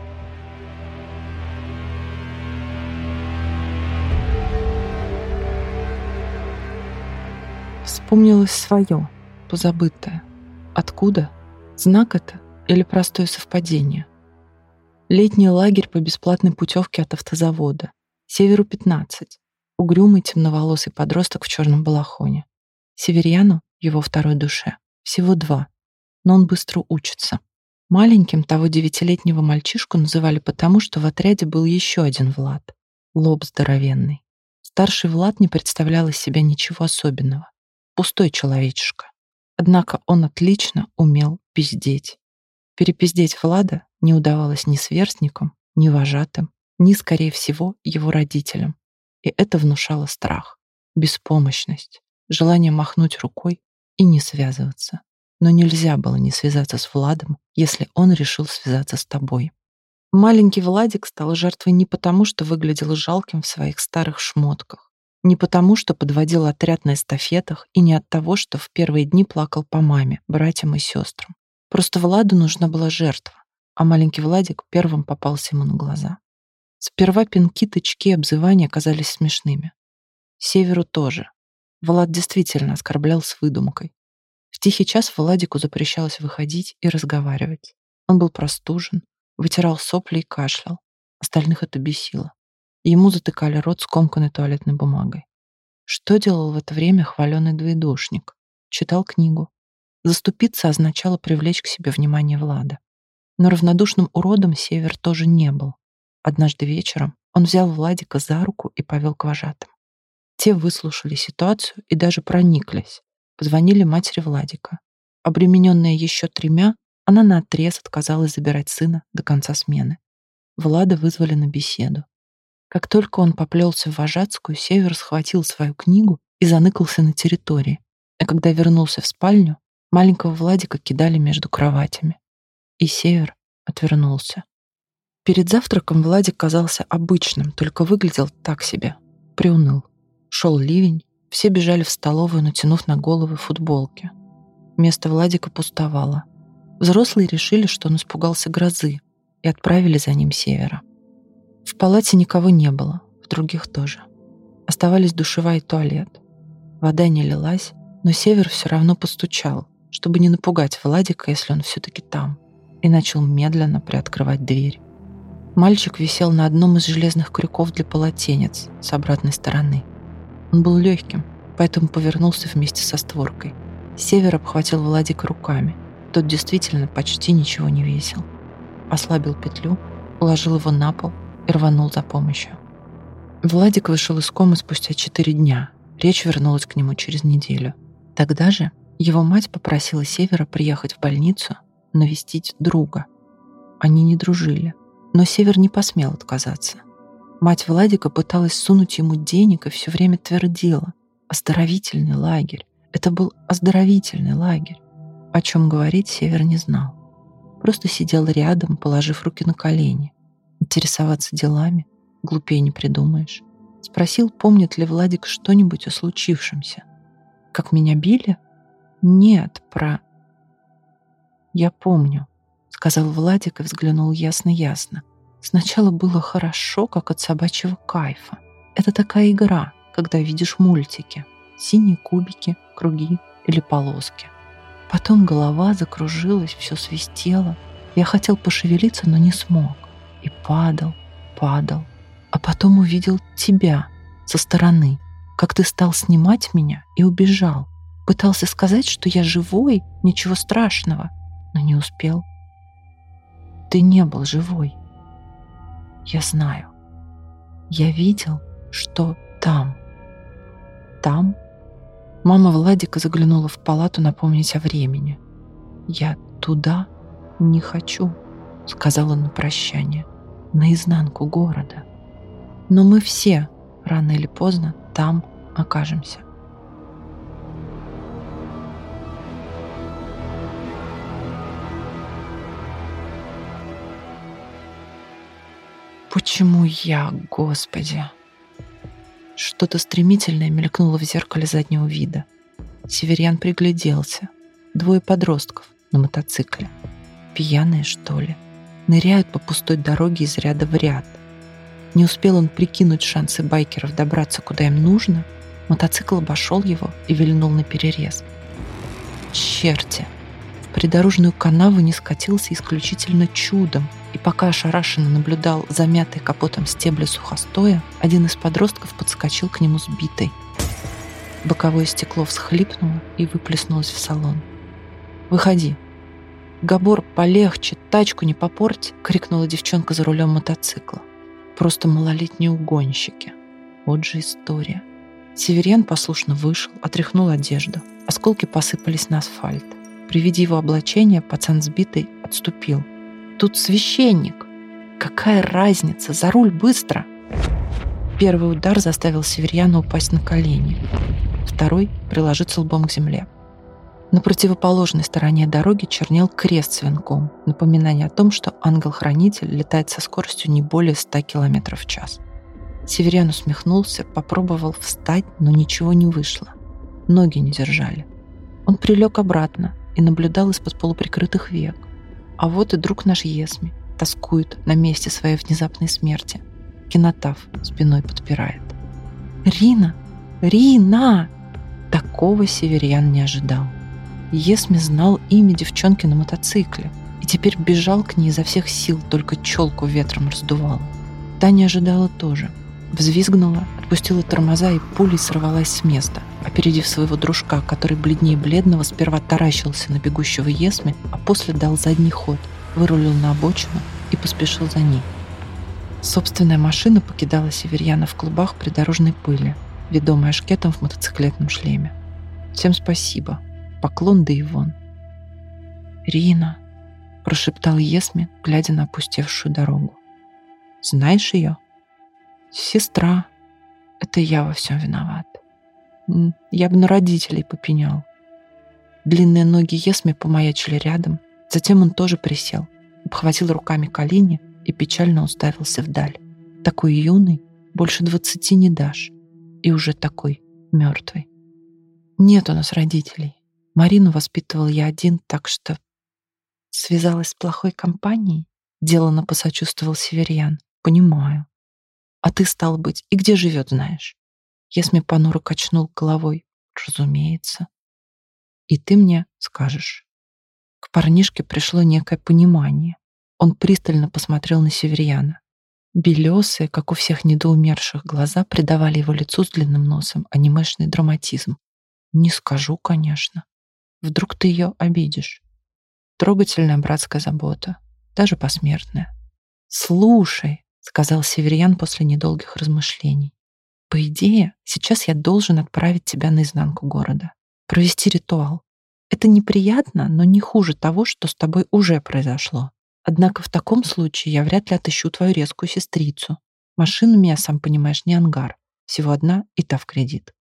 Вспомнилось свое, позабытое. Откуда? Знак это или простое совпадение? Летний лагерь по бесплатной путевке от автозавода. Северу 15. Угрюмый темноволосый подросток в черном балахоне. Северьяну, его второй душе, всего 2, но он быстро учится. Маленьким того 9-летнего мальчишку называли потому, что в отряде был еще один Влад. Лоб здоровенный. Старший Влад не представлял из себя ничего особенного. Пустой человечишка. Однако он отлично умел пиздеть. Перепиздеть Влада не удавалось ни сверстникам, ни вожатым, ни, скорее всего, его родителям. И это внушало страх, беспомощность, желание махнуть рукой и не связываться. Но нельзя было не связаться с Владом, если он решил связаться с тобой. Маленький Владик стал жертвой не потому, что выглядел жалким в своих старых шмотках, не потому, что подводил отряд на эстафетах, и не от того, что в первые дни плакал по маме, братьям и сестрам. Просто Владу нужна была жертва, а маленький Владик первым попался ему на глаза. Сперва пинки, тычки и обзывания казались смешными. Северу тоже. Влад действительно оскорблял с выдумкой. В тихий час Владику запрещалось выходить и разговаривать. Он был простужен, вытирал сопли и кашлял. Остальных это бесило. Ему затыкали рот скомканной туалетной бумагой. Что делал в это время хваленый двоедушник? Читал книгу. Заступиться означало привлечь к себе внимание Влада. Но равнодушным уродом Север тоже не был. Однажды вечером он взял Владика за руку и повел к вожатым. Те выслушали ситуацию и даже прониклись. Позвонили матери Владика. Обремененная еще 3, она наотрез отказалась забирать сына до конца смены. Влада вызвали на беседу. Как только он поплелся в вожатскую, Север схватил свою книгу и заныкался на территории. А когда вернулся в спальню, маленького Владика кидали между кроватями. И Север отвернулся. Перед завтраком Владик казался обычным, только выглядел так себе. Приуныл. Шел ливень, все бежали в столовую, натянув на головы футболки. Место Владика пустовало. Взрослые решили, что он испугался грозы, и отправили за ним Севера. В палате никого не было, в других тоже. Оставались душевая и туалет. Вода не лилась, но Север все равно постучал, чтобы не напугать Владика, если он все-таки там, и начал медленно приоткрывать дверь. Мальчик висел на одном из железных крюков для полотенец с обратной стороны. Он был легким, поэтому повернулся вместе со створкой. Север обхватил Владика руками. Тот действительно почти ничего не весил. Ослабил петлю, уложил его на пол и рванул за помощью. Владик вышел из комы спустя 4 дня. Речь вернулась к нему через неделю. Тогда же его мать попросила Севера приехать в больницу навестить друга. Они не дружили, но Север не посмел отказаться. Мать Владика пыталась сунуть ему денег и все время твердила: оздоровительный лагерь. Это был оздоровительный лагерь. О чем говорить Север не знал. Просто сидел рядом, положив руки на колени. Интересоваться делами глупее не придумаешь. Спросил, помнит ли Владик что-нибудь о случившемся. Как меня били? Нет, про... Я помню, сказал Владик и взглянул ясно-ясно. Сначала было хорошо, как от собачьего кайфа. Это такая игра, когда видишь мультики. Синие кубики, круги или полоски. Потом голова закружилась, все свистело. Я хотел пошевелиться, но не смог. И падал. А потом увидел тебя со стороны, как ты стал снимать меня и убежал. Пытался сказать, что я живой, ничего страшного, но не успел. Ты не был живой. Я знаю. Я видел, что там. Там? Мама Владика заглянула в палату напомнить о времени. «Я туда не хочу», — сказала на прощание, наизнанку города. Но мы все, рано или поздно, там окажемся. Почему я, Господи? Что-то стремительное мелькнуло в зеркале заднего вида. Северян пригляделся. 2 подростков на мотоцикле. Пьяные, что ли? Ныряют по пустой дороге из ряда в ряд. Не успел он прикинуть шансы байкеров добраться, куда им нужно. Мотоцикл обошел его и вильнул наперерез. Черти! В придорожную канаву не скатился исключительно чудом. И пока ошарашенно наблюдал замятый капотом стебли сухостоя, один из подростков подскочил к нему сбитой. Боковое стекло всхлипнуло и выплеснулось в салон. «Выходи!» «Габор, полегче, тачку не попорть!» — крикнула девчонка за рулем мотоцикла. Просто малолетние угонщики. Вот же история. Северян послушно вышел, отряхнул одежду. Осколки посыпались на асфальт. При виде его облачения пацан сбитый отступил. «Тут священник! Какая разница? За руль быстро!» Первый удар заставил Северяна упасть на колени. Второй — приложиться лбом к земле. На противоположной стороне дороги чернел крест с венком, напоминание о том, что ангел-хранитель летает со скоростью не более 100 км в час. Северян усмехнулся, попробовал встать, но ничего не вышло. Ноги не держали. Он прилег обратно и наблюдал из-под полуприкрытых век. А вот и друг наш Есми тоскует на месте своей внезапной смерти. Кинотаф спиной подпирает. «Рина! Рина!» Такого Северян не ожидал. Есми знал имя девчонки на мотоцикле и теперь бежал к ней изо всех сил, только челку ветром раздувал. Та не ожидала тоже. Взвизгнула, отпустила тормоза и пулей сорвалась с места, опередив своего дружка, который бледнее бледного сперва таращился на бегущего Есми, а после дал задний ход, вырулил на обочину и поспешил за ней. Собственная машина покидала Северяна в клубах придорожной пыли, ведомая шкетом в мотоциклетном шлеме. «Всем спасибо. Поклон да и вон». «Рина», — прошептал Есми, глядя на опустевшую дорогу. «Знаешь ее?» «Сестра. Это я во всем виноват. Я бы на родителей попенял». Длинные ноги Есми помаячили рядом, затем он тоже присел, обхватил руками колени и печально уставился вдаль. Такой юный, больше 20 не дашь, и уже такой мертвый. Нет у нас родителей. Марину воспитывал я один, так что... Связалась с плохой компанией? Деланно посочувствовал Северян. Понимаю. А ты, стал быть, и где живет, знаешь? Есми понуро качнул головой. Разумеется. И ты мне скажешь. К парнишке пришло некое понимание. Он пристально посмотрел на Северьяна. Белесые, как у всех недоумерших, глаза придавали его лицу с длинным носом анимешный драматизм. Не скажу, конечно. Вдруг ты ее обидишь. Трогательная братская забота, даже посмертная. «Слушай», — сказал Северьян после недолгих размышлений, «по идее, сейчас я должен отправить тебя наизнанку города, провести ритуал. Это неприятно, но не хуже того, что с тобой уже произошло. Однако в таком случае я вряд ли отыщу твою резкую сестрицу. Машина у меня, сам понимаешь, не ангар. Всего одна, и та в кредит.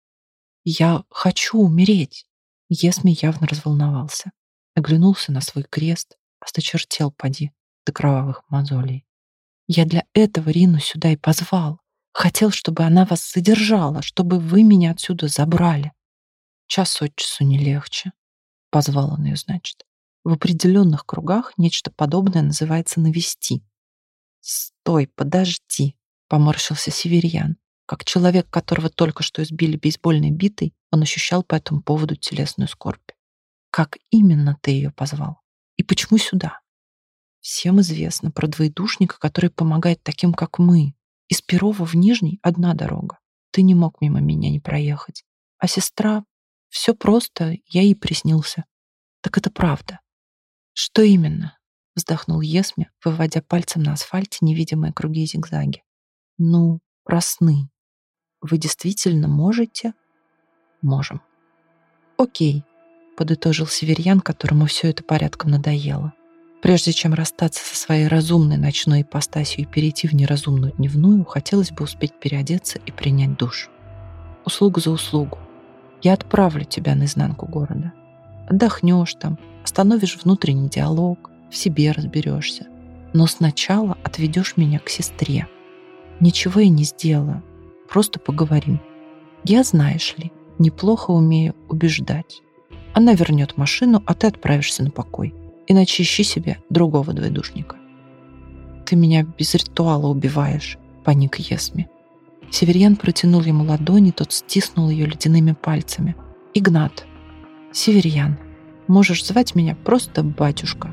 Я хочу умереть». Есми явно разволновался. Оглянулся на свой крест, осточертел поди до кровавых мозолей. «Я для этого Рину сюда и позвал. Хотел, чтобы она вас задержала, чтобы вы меня отсюда забрали. Час от часу не легче». Позвал он ее, значит. В определенных кругах нечто подобное называется навести. «Стой, подожди», — поморщился Северьян. Как человек, которого только что избили бейсбольной битой, он ощущал по этому поводу телесную скорбь. «Как именно ты ее позвал? И почему сюда?» «Всем известно про двоедушника, который помогает таким, как мы. Из Перова в Нижний одна дорога. Ты не мог мимо меня не проехать. А сестра... Все просто, я ей приснился. Так это правда». «Что именно?» — вздохнул Есми, выводя пальцем на асфальте невидимые круги и зигзаги. «Ну, про сны. Вы действительно можете?» «Можем». «Окей», — подытожил Северьян, которому все это порядком надоело. Прежде чем расстаться со своей разумной ночной ипостасью и перейти в неразумную дневную, хотелось бы успеть переодеться и принять душ. Услуга за услугу. Я отправлю тебя наизнанку города. Отдохнешь там, остановишь внутренний диалог, в себе разберешься. Но сначала отведешь меня к сестре. Ничего я не сделаю, просто поговорим. Я, знаешь ли, неплохо умею убеждать. Она вернет машину, а ты отправишься на покой. Иначе ищи себе другого двоедушника». «Ты меня без ритуала убиваешь», — паник Есми. Северьян протянул ему ладони, тот стиснул ее ледяными пальцами. «Игнат, Северьян, можешь звать меня просто батюшка».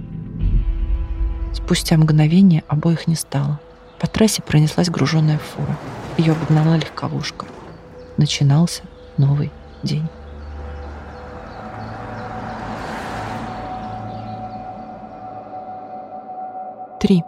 Спустя мгновение обоих не стало. По трассе пронеслась груженная фура. Ее обогнала легковушка. Начинался новый день. Три.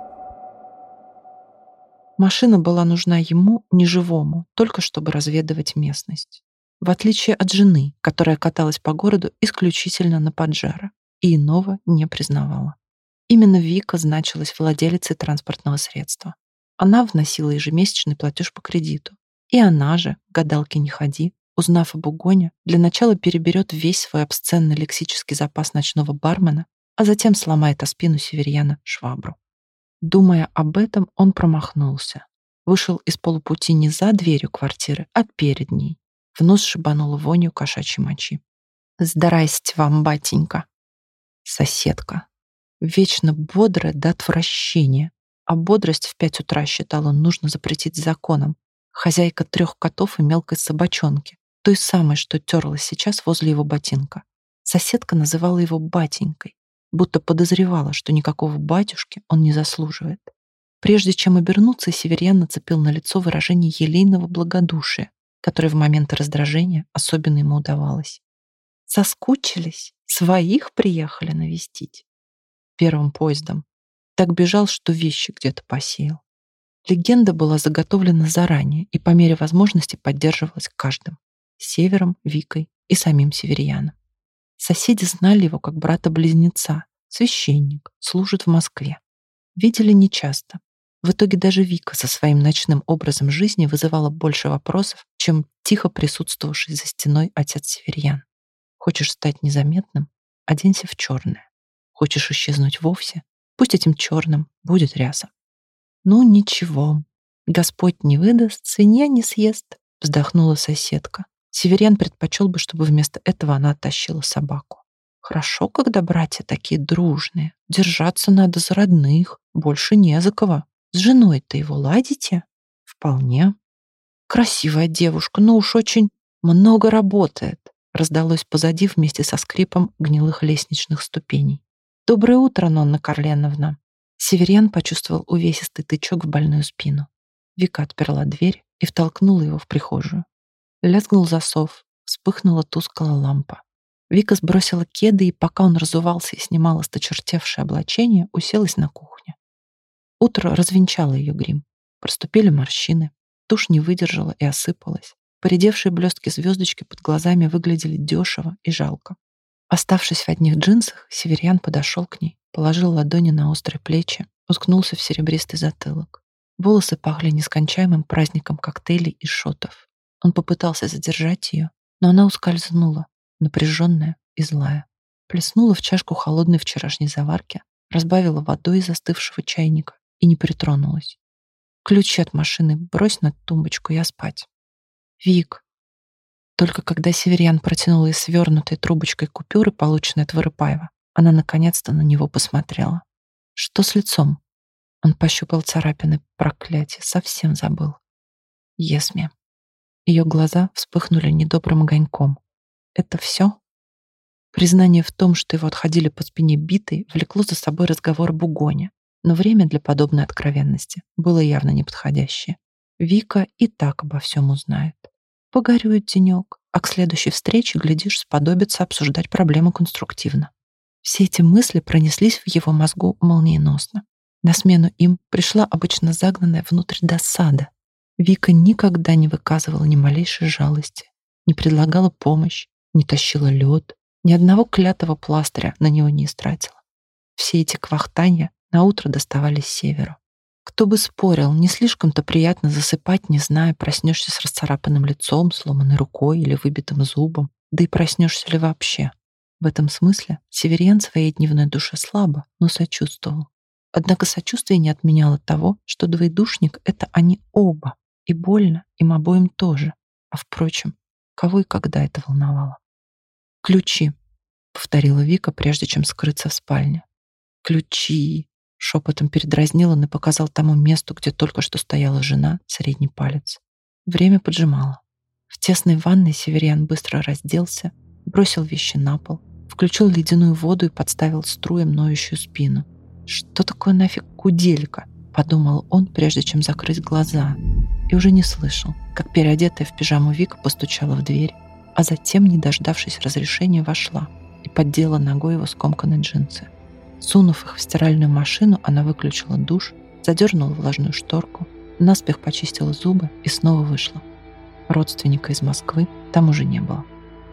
Машина была нужна ему, неживому, только чтобы разведывать местность. В отличие от жены, которая каталась по городу исключительно на Паджеро и иного не признавала. Именно Вика значилась владелицей транспортного средства. Она вносила ежемесячный платеж по кредиту. И она же, гадалки не ходи, узнав об угоне, для начала переберет весь свой обсценный лексический запас ночного бармена, а затем сломает о спину Северьяна швабру. Думая об этом, он промахнулся. Вышел из полупути не за дверью квартиры, а перед ней. В нос шибануло вонью кошачьей мочи. «Здрасте вам, батенька!» Соседка. Вечно бодрая до отвращения. А бодрость в 5 утра, считал он, нужно запретить законом. Хозяйка 3 котов и мелкой собачонки, той самой, что терлась сейчас возле его ботинка. Соседка называла его батенькой, будто подозревала, что никакого батюшки он не заслуживает. Прежде чем обернуться, Северьян нацепил на лицо выражение елейного благодушия, которое в моменты раздражения особенно ему удавалось. «Соскучились? Своих приехали навестить?» Первым поездом. Так бежал, что вещи где-то посеял. Легенда была заготовлена заранее и по мере возможности поддерживалась каждым. Севером, Викой и самим Северьяном. Соседи знали его как брата-близнеца. Священник, служит в Москве. Видели нечасто. В итоге даже Вика со своим ночным образом жизни вызывала больше вопросов, чем тихо присутствовавший за стеной отец Северьян. Хочешь стать незаметным? Оденься в черное. Хочешь исчезнуть вовсе? Пусть этим черным будет ряса. «Ну, ничего. Господь не выдаст, свинья не съест», — вздохнула соседка. Северьян предпочел бы, чтобы вместо этого она оттащила собаку. «Хорошо, когда братья такие дружные. Держаться надо за родных. Больше не за кого. С женой-то его ладите?» «Вполне». Красивая девушка, но уж очень много работает», раздалось позади вместе со скрипом гнилых лестничных ступеней. «Доброе утро, Нонна Карленовна». Северьян почувствовал увесистый тычок в больную спину. Вика отперла дверь и втолкнула его в прихожую. Лязгнул засов, вспыхнула тусклая лампа. Вика сбросила кеды, и пока он разувался и снимал осточертевшее облачение, уселась на кухне. Утро развенчало ее грим. Проступили морщины, тушь не выдержала и осыпалась. Поредевшие блестки-звездочки под глазами выглядели дешево и жалко. Оставшись в одних джинсах, Северьян подошел к ней, положил ладони на острые плечи, уткнулся в серебристый затылок. Волосы пахли нескончаемым праздником коктейлей и шотов. Он попытался задержать ее, но она ускользнула, напряженная и злая. Плеснула в чашку холодной вчерашней заварки, разбавила водой из застывшего чайника и не притронулась. «Ключи от машины брось на тумбочку, я спать». «Вик». Только когда Северьян протянул ей свернутой трубочкой купюры, полученной от Вырыпаева, она наконец-то на него посмотрела. «Что с лицом?» Он пощупал царапины. Проклятие, совсем забыл. «Есме». Ее глаза вспыхнули недобрым огоньком. «Это все?» Признание в том, что его отходили по спине битой, влекло за собой разговор об угоне, но время для подобной откровенности было явно неподходящее. Вика и так обо всем узнает. Погорюет денек, а к следующей встрече, глядишь, сподобится обсуждать проблему конструктивно. Все эти мысли пронеслись в его мозгу молниеносно. На смену им пришла обычно загнанная внутрь досада. Вика никогда не выказывала ни малейшей жалости, не предлагала помощь, не тащила лед, ни одного клятого пластыря на него не истратила. Все эти квахтанья наутро доставались Северу. Кто бы спорил, не слишком-то приятно засыпать, не зная, проснешься с расцарапанным лицом, сломанной рукой или выбитым зубом, да и проснешься ли вообще. В этом смысле Северьян своей дневной душе слабо, но сочувствовал. Однако сочувствие не отменяло того, что двоедушник — это они оба, и больно им обоим тоже. А впрочем, кого и когда это волновало? «Ключи», — повторила Вика, прежде чем скрыться в спальне. «Ключи», — шепотом передразнил он и показал тому месту, где только что стояла жена, средний палец. Время поджимало. В тесной ванной Северьян быстро разделся, бросил вещи на пол, включил ледяную воду и подставил струям ноющую спину. «Что такое нафиг куделька?» — подумал он, прежде чем закрыть глаза, и уже не слышал, как переодетая в пижаму Вика постучала в дверь, а затем, не дождавшись разрешения, вошла и поддела ногой его скомканные джинсы. Сунув их в стиральную машину, она выключила душ, задернула влажную шторку, наспех почистила зубы и снова вышла. Родственника из Москвы там уже не было.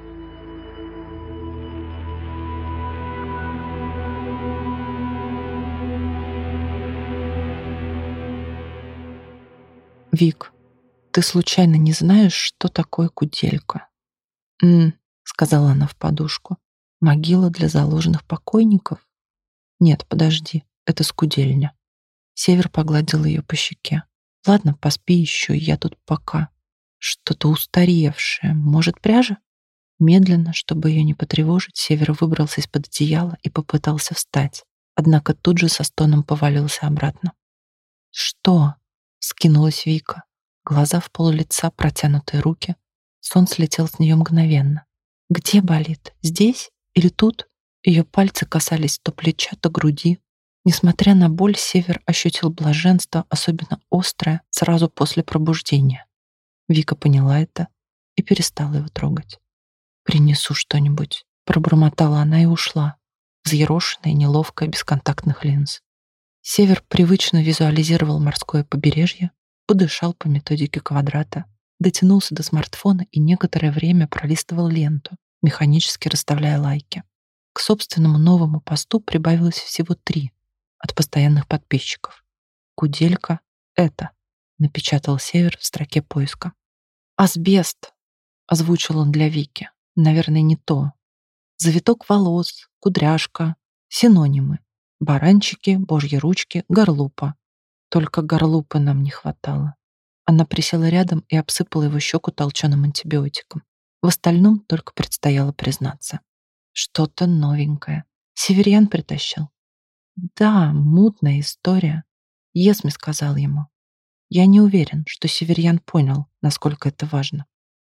«Вик, ты случайно не знаешь, что такое куделька?» сказала она в подушку. «Могила для заложенных покойников?» «Нет, подожди, это скудельня». Север погладил ее по щеке. «Ладно, поспи еще, я тут пока. Что-то устаревшее. Может, пряжа?» Медленно, чтобы ее не потревожить, Север выбрался из-под одеяла и попытался встать, однако тут же со стоном повалился обратно. «Что?» — вскинулась Вика. Глаза в пол лица, протянутые руки. Сон слетел с нее мгновенно. «Где болит? Здесь или тут?» Ее пальцы касались то плеча, то груди. Несмотря на боль, Север ощутил блаженство, особенно острое, сразу после пробуждения. Вика поняла это и перестала его трогать. «Принесу что-нибудь», — пробормотала она и ушла, взъерошенная и неловкая, без контактных линз. Север привычно визуализировал морское побережье, подышал по методике квадрата, дотянулся до смартфона и некоторое время пролистывал ленту, механически расставляя лайки. К собственному новому посту прибавилось всего 3 от постоянных подписчиков. «Куделька — это», — напечатал Север в строке поиска. «Асбест», — озвучил он для Вики. Наверное, не то. Завиток волос, кудряшка, синонимы. Баранчики, божьи ручки, горлупа. Только горлупы нам не хватало. Она присела рядом и обсыпала его щеку толченым антибиотиком. В остальном только предстояло признаться. Что-то новенькое. Северьян притащил. Да, мутная история. Есме сказал ему. Я не уверен, что Северьян понял, насколько это важно.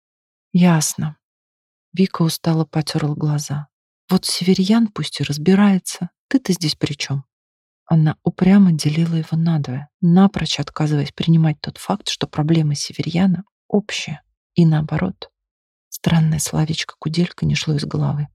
Ясно. Вика устало потерла глаза. Вот Северьян пусть и разбирается. Ты-то здесь при чем? Она упрямо делила его надвое, напрочь отказываясь принимать тот факт, что проблемы Северьяна общие. И наоборот. Странное словечко «куделька» не шло из головы.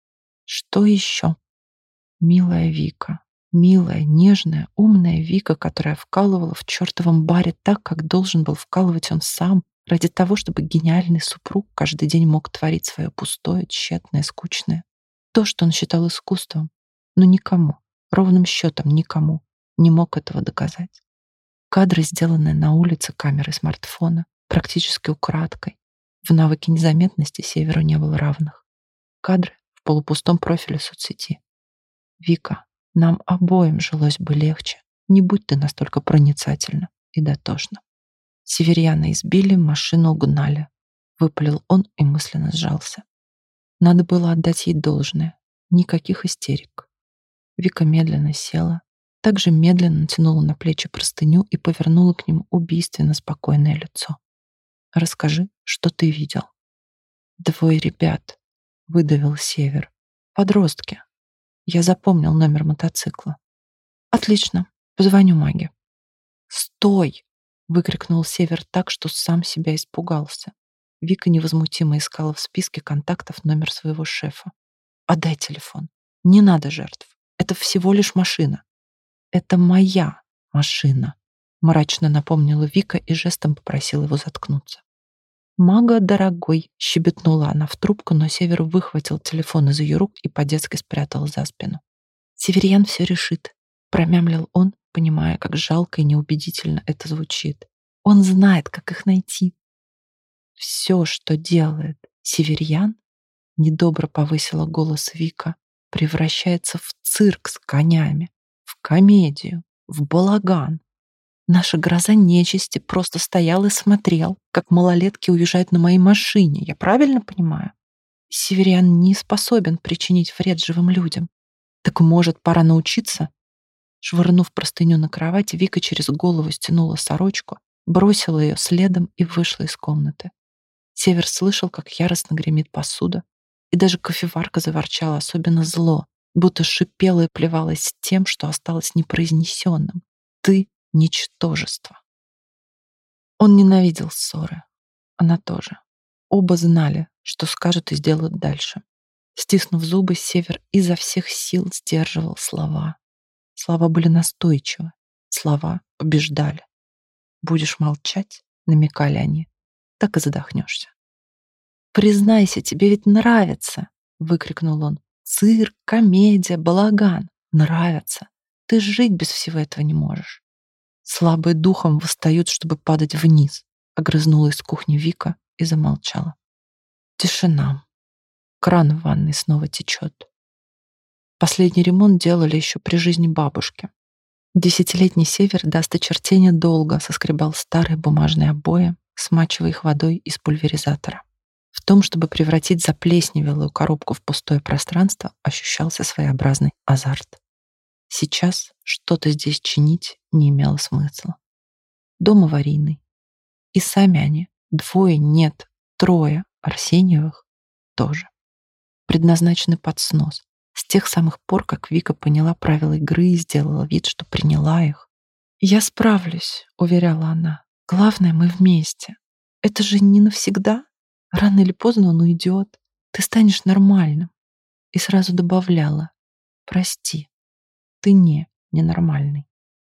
Что еще? Милая Вика. Милая, нежная, умная Вика, которая вкалывала в чертовом баре так, как должен был вкалывать он сам, ради того, чтобы гениальный супруг каждый день мог творить свое пустое, тщетное, скучное. То, что он считал искусством. Но никому, ровным счетом никому, не мог этого доказать. Кадры, сделанные на улице камерой смартфона, практически украдкой. В навыке незаметности Северу не было равных. Кадры в полупустом профиле соцсети. Вика, нам обоим жилось бы легче, не будь ты настолько проницательна и дотошна. Северьяна избили, машину угнали. Выпалил он и мысленно сжался. Надо было отдать ей должное. Никаких истерик. Вика медленно села, также медленно натянула на плечи простыню и повернула к нему убийственно спокойное лицо. «Расскажи, что ты видел?» «Двое ребят», — выдавил Север. «Подростки. Я запомнил номер мотоцикла». «Отлично. Позвоню Маге». «Стой!» — выкрикнул Север так, что сам себя испугался. Вика невозмутимо искала в списке контактов номер своего шефа. «Отдай телефон. Не надо жертв. Это всего лишь машина». «Это моя машина», — мрачно напомнила Вика и жестом попросила его заткнуться. «Мага, дорогой», — щебетнула она в трубку, но Север выхватил телефон из ее рук и по-детски спрятал за спину. «Северьян все решит», — промямлил он, понимая, как жалко и неубедительно это звучит. «Он знает, как их найти». «Все, что делает Северьян», — недобро повысила голос Вика, «превращается в цирк с конями, в комедию, в балаган. Наша гроза нечисти просто стоял и смотрел, как малолетки уезжают на моей машине. Я правильно понимаю? Северьян не способен причинить вред живым людям. Так, может, пора научиться?» Швырнув простыню на кровать, Вика через голову стянула сорочку, бросила ее следом и вышла из комнаты. Север слышал, как яростно гремит посуда, и даже кофеварка заворчала особенно зло, будто шипела и плевалась тем, что осталось непроизнесенным. «Ты — ничтожество». Он ненавидел ссоры. Она тоже. Оба знали, что скажут и сделают дальше. Стиснув зубы, Север изо всех сил сдерживал слова. Слова были настойчивы. Слова побеждали. «Будешь молчать?» — намекали они. «Так и задохнешься». «Признайся, тебе ведь нравится!» — выкрикнул он. «Цирк, комедия, балаган. Нравится. Ты жить без всего этого не можешь». «Слабые духом восстают, чтобы падать вниз», — огрызнулась с кухни Вика и замолчала. Тишина. Кран в ванной снова течет. Последний ремонт делали еще при жизни бабушки. 10-летний Север до осточертения долго соскребал старые бумажные обои, смачивая их водой из пульверизатора. В том, чтобы превратить заплесневелую коробку в пустое пространство, ощущался своеобразный азарт. Сейчас что-то здесь чинить не имело смысла. Дом аварийный. И сами они, двое, нет, трое Арсеньевых, тоже. Предназначены под снос. С тех самых пор, как Вика поняла правила игры и сделала вид, что приняла их. «Я справлюсь», — уверяла она. «Главное, мы вместе. Это же не навсегда. Рано или поздно он уйдет. Ты станешь нормальным». И сразу добавляла: «Прости, ты ненормальный.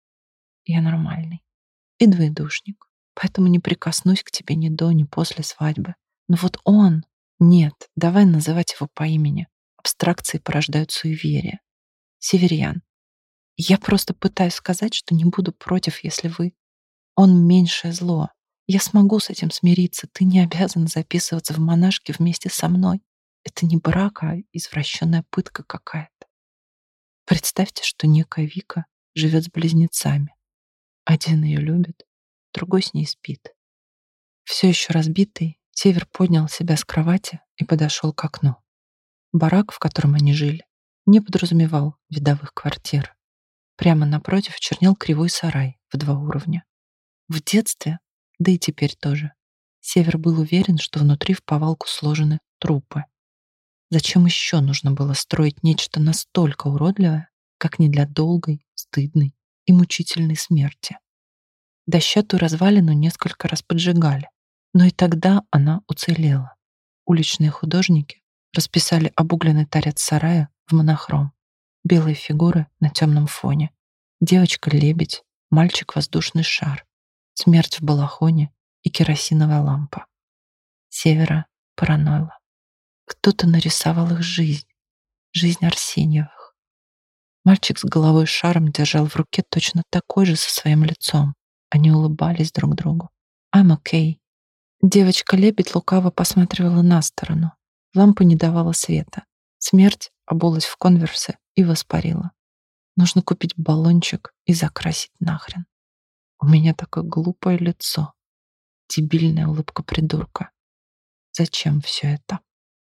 Я нормальный и двоедушник, поэтому не прикоснусь к тебе ни до, ни после свадьбы. Но вот он... Нет, давай называть его по имени. Абстракции порождают суеверие. Северьян. Я просто пытаюсь сказать, что не буду против, если вы... Он меньшее зло. Я смогу с этим смириться. Ты не обязан записываться в монашки вместе со мной. Это не брак, а извращенная пытка какая-то. Представьте, что некая Вика живет с близнецами. Один ее любит, другой с ней спит. Все еще разбитый, Север поднял себя с кровати и подошел к окну. Барак, в котором они жили, не подразумевал видовых квартир. Прямо напротив чернел кривой сарай в 2 уровня. В детстве, да и теперь тоже, Север был уверен, что внутри в повалку сложены трупы. Зачем еще нужно было строить нечто настолько уродливое, как не для долгой, стыдной и мучительной смерти? Дощатую развалину несколько раз поджигали, но и тогда она уцелела. Уличные художники расписали обугленный торец сарая в монохром. Белые фигуры на темном фоне. Девочка-лебедь, мальчик-воздушный шар, смерть в балахоне и керосиновая лампа. Севера параноила. Кто-то нарисовал их жизнь, жизнь Арсеньевых. Мальчик с головой шаром держал в руке точно такой же со своим лицом. Они улыбались друг другу. «I'm okay». Девочка-лебедь лукаво посматривала на сторону. Лампа не давала света. Смерть обулась в конверсы и воспарила. Нужно купить баллончик и закрасить нахрен. У меня такое глупое лицо. Дебильная улыбка придурка. Зачем все это?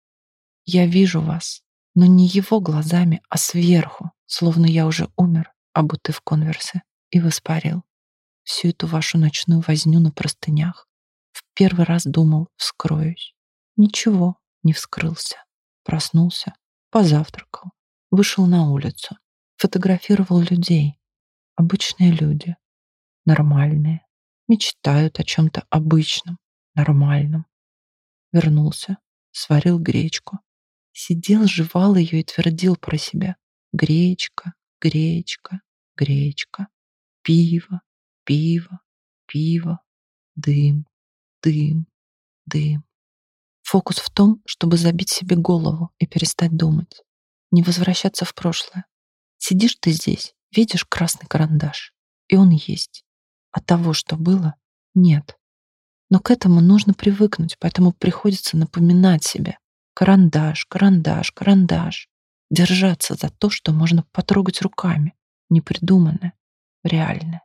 Я вижу вас, но не его глазами, а сверху, словно я уже умер, обутый в конверсы, и воспарил. Всю эту вашу ночную возню на простынях. В первый раз думал, вскроюсь. Ничего, не вскрылся. Проснулся, позавтракал, вышел на улицу, фотографировал людей. Обычные люди, нормальные, мечтают о чем-то обычном, нормальном. Вернулся, сварил гречку. Сидел, жевал ее и твердил про себя. Гречка, гречка, гречка. Пиво, пиво, пиво. Дым, дым, дым. Фокус в том, чтобы забить себе голову и перестать думать. Не возвращаться в прошлое. Сидишь ты здесь, видишь красный карандаш, и он есть. А того, что было, нет. Но к этому нужно привыкнуть, поэтому приходится напоминать себе. Карандаш, карандаш, карандаш. Держаться за то, что можно потрогать руками. Непридуманное, реальное.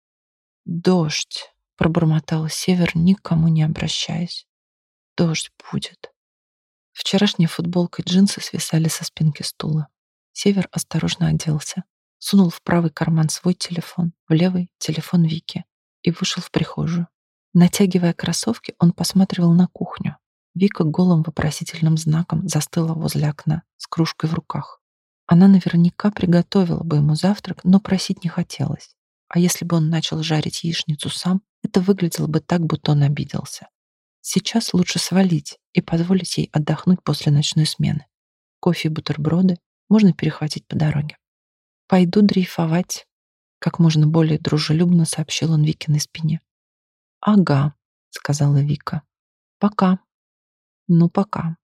«Дождь», — пробормотал Север, никому не обращаясь. «Дождь будет». Вчерашняя футболка и джинсы свисали со спинки стула. Север осторожно оделся, сунул в правый карман свой телефон, в левый — телефон Вики, и вышел в прихожую. Натягивая кроссовки, он посматривал на кухню. Вика голым вопросительным знаком застыла возле окна с кружкой в руках. Она наверняка приготовила бы ему завтрак, но просить не хотелось. А если бы он начал жарить яичницу сам, это выглядело бы так, будто он обиделся. Сейчас лучше свалить и позволить ей отдохнуть после ночной смены. Кофе и бутерброды можно перехватить по дороге. «Пойду дрейфовать», — как можно более дружелюбно сообщил он Викиной спине. «Ага», — сказала Вика. «Пока». «Ну, пока».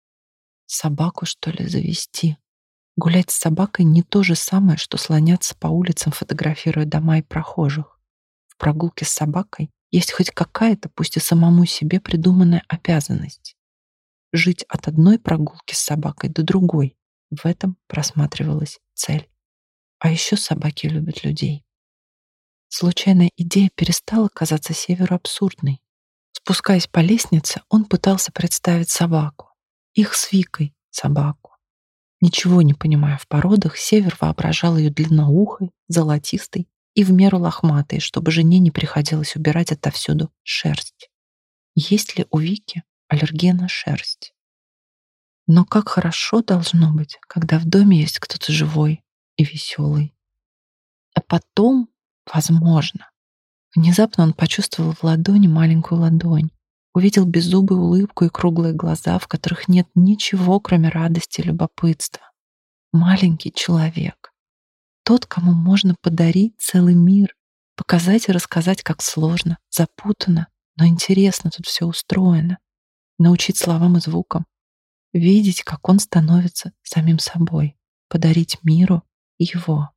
Собаку, что ли, завести? Гулять с собакой не то же самое, что слоняться по улицам, фотографируя дома и прохожих. В прогулке с собакой есть хоть какая-то, пусть и самому себе придуманная обязанность. Жить от одной прогулки с собакой до другой. В этом просматривалась цель. А еще собаки любят людей. Случайная идея перестала казаться Северу абсурдной. Спускаясь по лестнице, он пытался представить собаку. Их с Викой собаку. Ничего не понимая в породах, Север воображал ее длинноухой, золотистой и в меру лохматой, чтобы жене не приходилось убирать отовсюду шерсть. Есть ли у Вики аллергия на шерсть? Но как хорошо должно быть, когда в доме есть кто-то живой и веселый. А потом, возможно, внезапно он почувствовал в ладони маленькую ладонь, увидел беззубую улыбку и круглые глаза, в которых нет ничего, кроме радости и любопытства. Маленький человек. Тот, кому можно подарить целый мир, показать и рассказать, как сложно, запутанно, но интересно тут все устроено. Научить словам и звукам. Видеть, как он становится самим собой. Подарить миру его.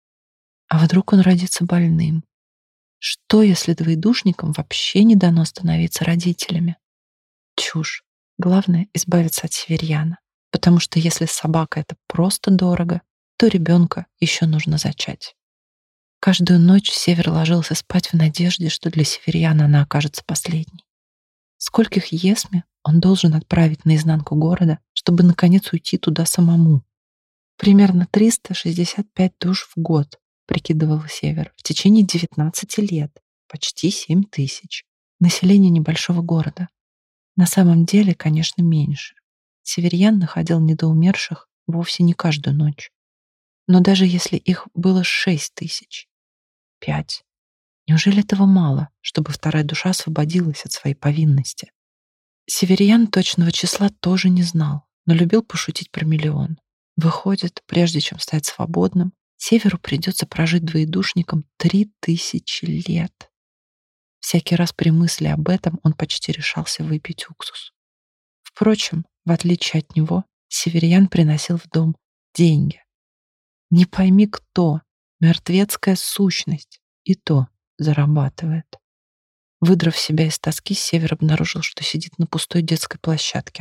А вдруг он родится больным? Что, если двоедушникам вообще не дано становиться родителями? Чушь. Главное — избавиться от северьяна. Потому что если собака — это просто дорого, то ребенка еще нужно зачать. Каждую ночь Север ложился спать в надежде, что для северьяна она окажется последней. Скольких Есме он должен отправить наизнанку города, чтобы наконец уйти туда самому? Примерно 365 душ в год, прикидывал Север, в течение 19 лет. почти 7 тысяч. Население небольшого города. На самом деле, конечно, меньше. Северьян находил недоумерших вовсе не каждую ночь. Но даже если их было 6 тысяч, 5, неужели этого мало, чтобы вторая душа освободилась от своей повинности? Северьян точного числа тоже не знал, но любил пошутить про миллион. Выходит, прежде чем стать свободным, Северу придется прожить двоедушником 3000 лет. Всякий раз при мысли об этом он почти решался выпить уксус. Впрочем, в отличие от него, Северьян приносил в дом деньги. Не пойми кто, мертвецкая сущность, и то зарабатывает. Выдрав себя из тоски, Север обнаружил, что сидит на пустой детской площадке.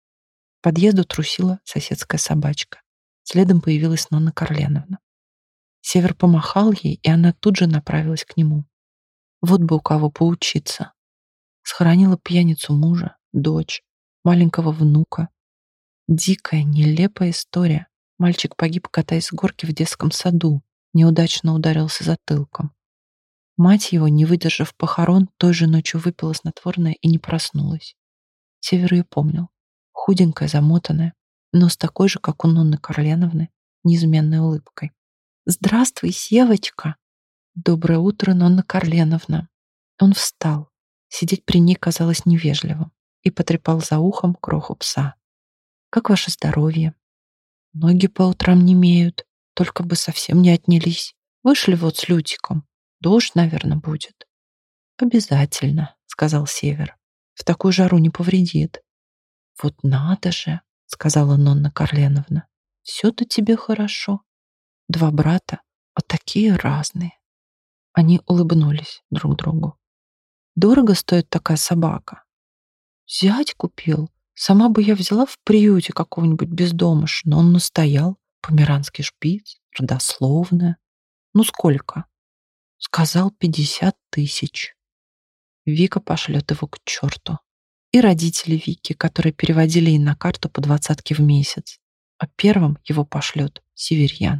К подъезду трусила соседская собачка. Следом появилась Нонна Карленовна. Север помахал ей, и она тут же направилась к нему. Вот бы у кого поучиться. Схоронила пьяницу мужа, дочь, маленького внука. Дикая, нелепая история. Мальчик погиб, катаясь с горки в детском саду, неудачно ударился затылком. Мать его, не выдержав похорон, той же ночью выпила снотворное и не проснулась. Север ее помнил. Худенькая, замотанная, но с такой же, как у Нонны Карленовны, неизменной улыбкой. «Здравствуй, Севочка!» «Доброе утро, Нонна Карленовна!» Он встал. Сидеть при ней казалось невежливым и потрепал за ухом кроху пса. «Как ваше здоровье?» «Ноги по утрам немеют, только бы совсем не отнялись. Вышли вот с Лютиком. Дождь, наверное, будет». «Обязательно», — сказал Север. «В такую жару не повредит». «Вот надо же», — сказала Нонна Карленовна. «Все-то тебе хорошо. 2 брата, а такие разные». Они улыбнулись друг другу. «Дорого стоит такая собака?» «Зять купил. Сама бы я взяла в приюте какого-нибудь бездомыша, но он настоял. Померанский шпиц, родословная. Ну сколько?» Сказал 50 тысяч. Вика пошлет его к черту. И родители Вики, которые переводили ей на карту по 20 в месяц. А первым его пошлет Северьян.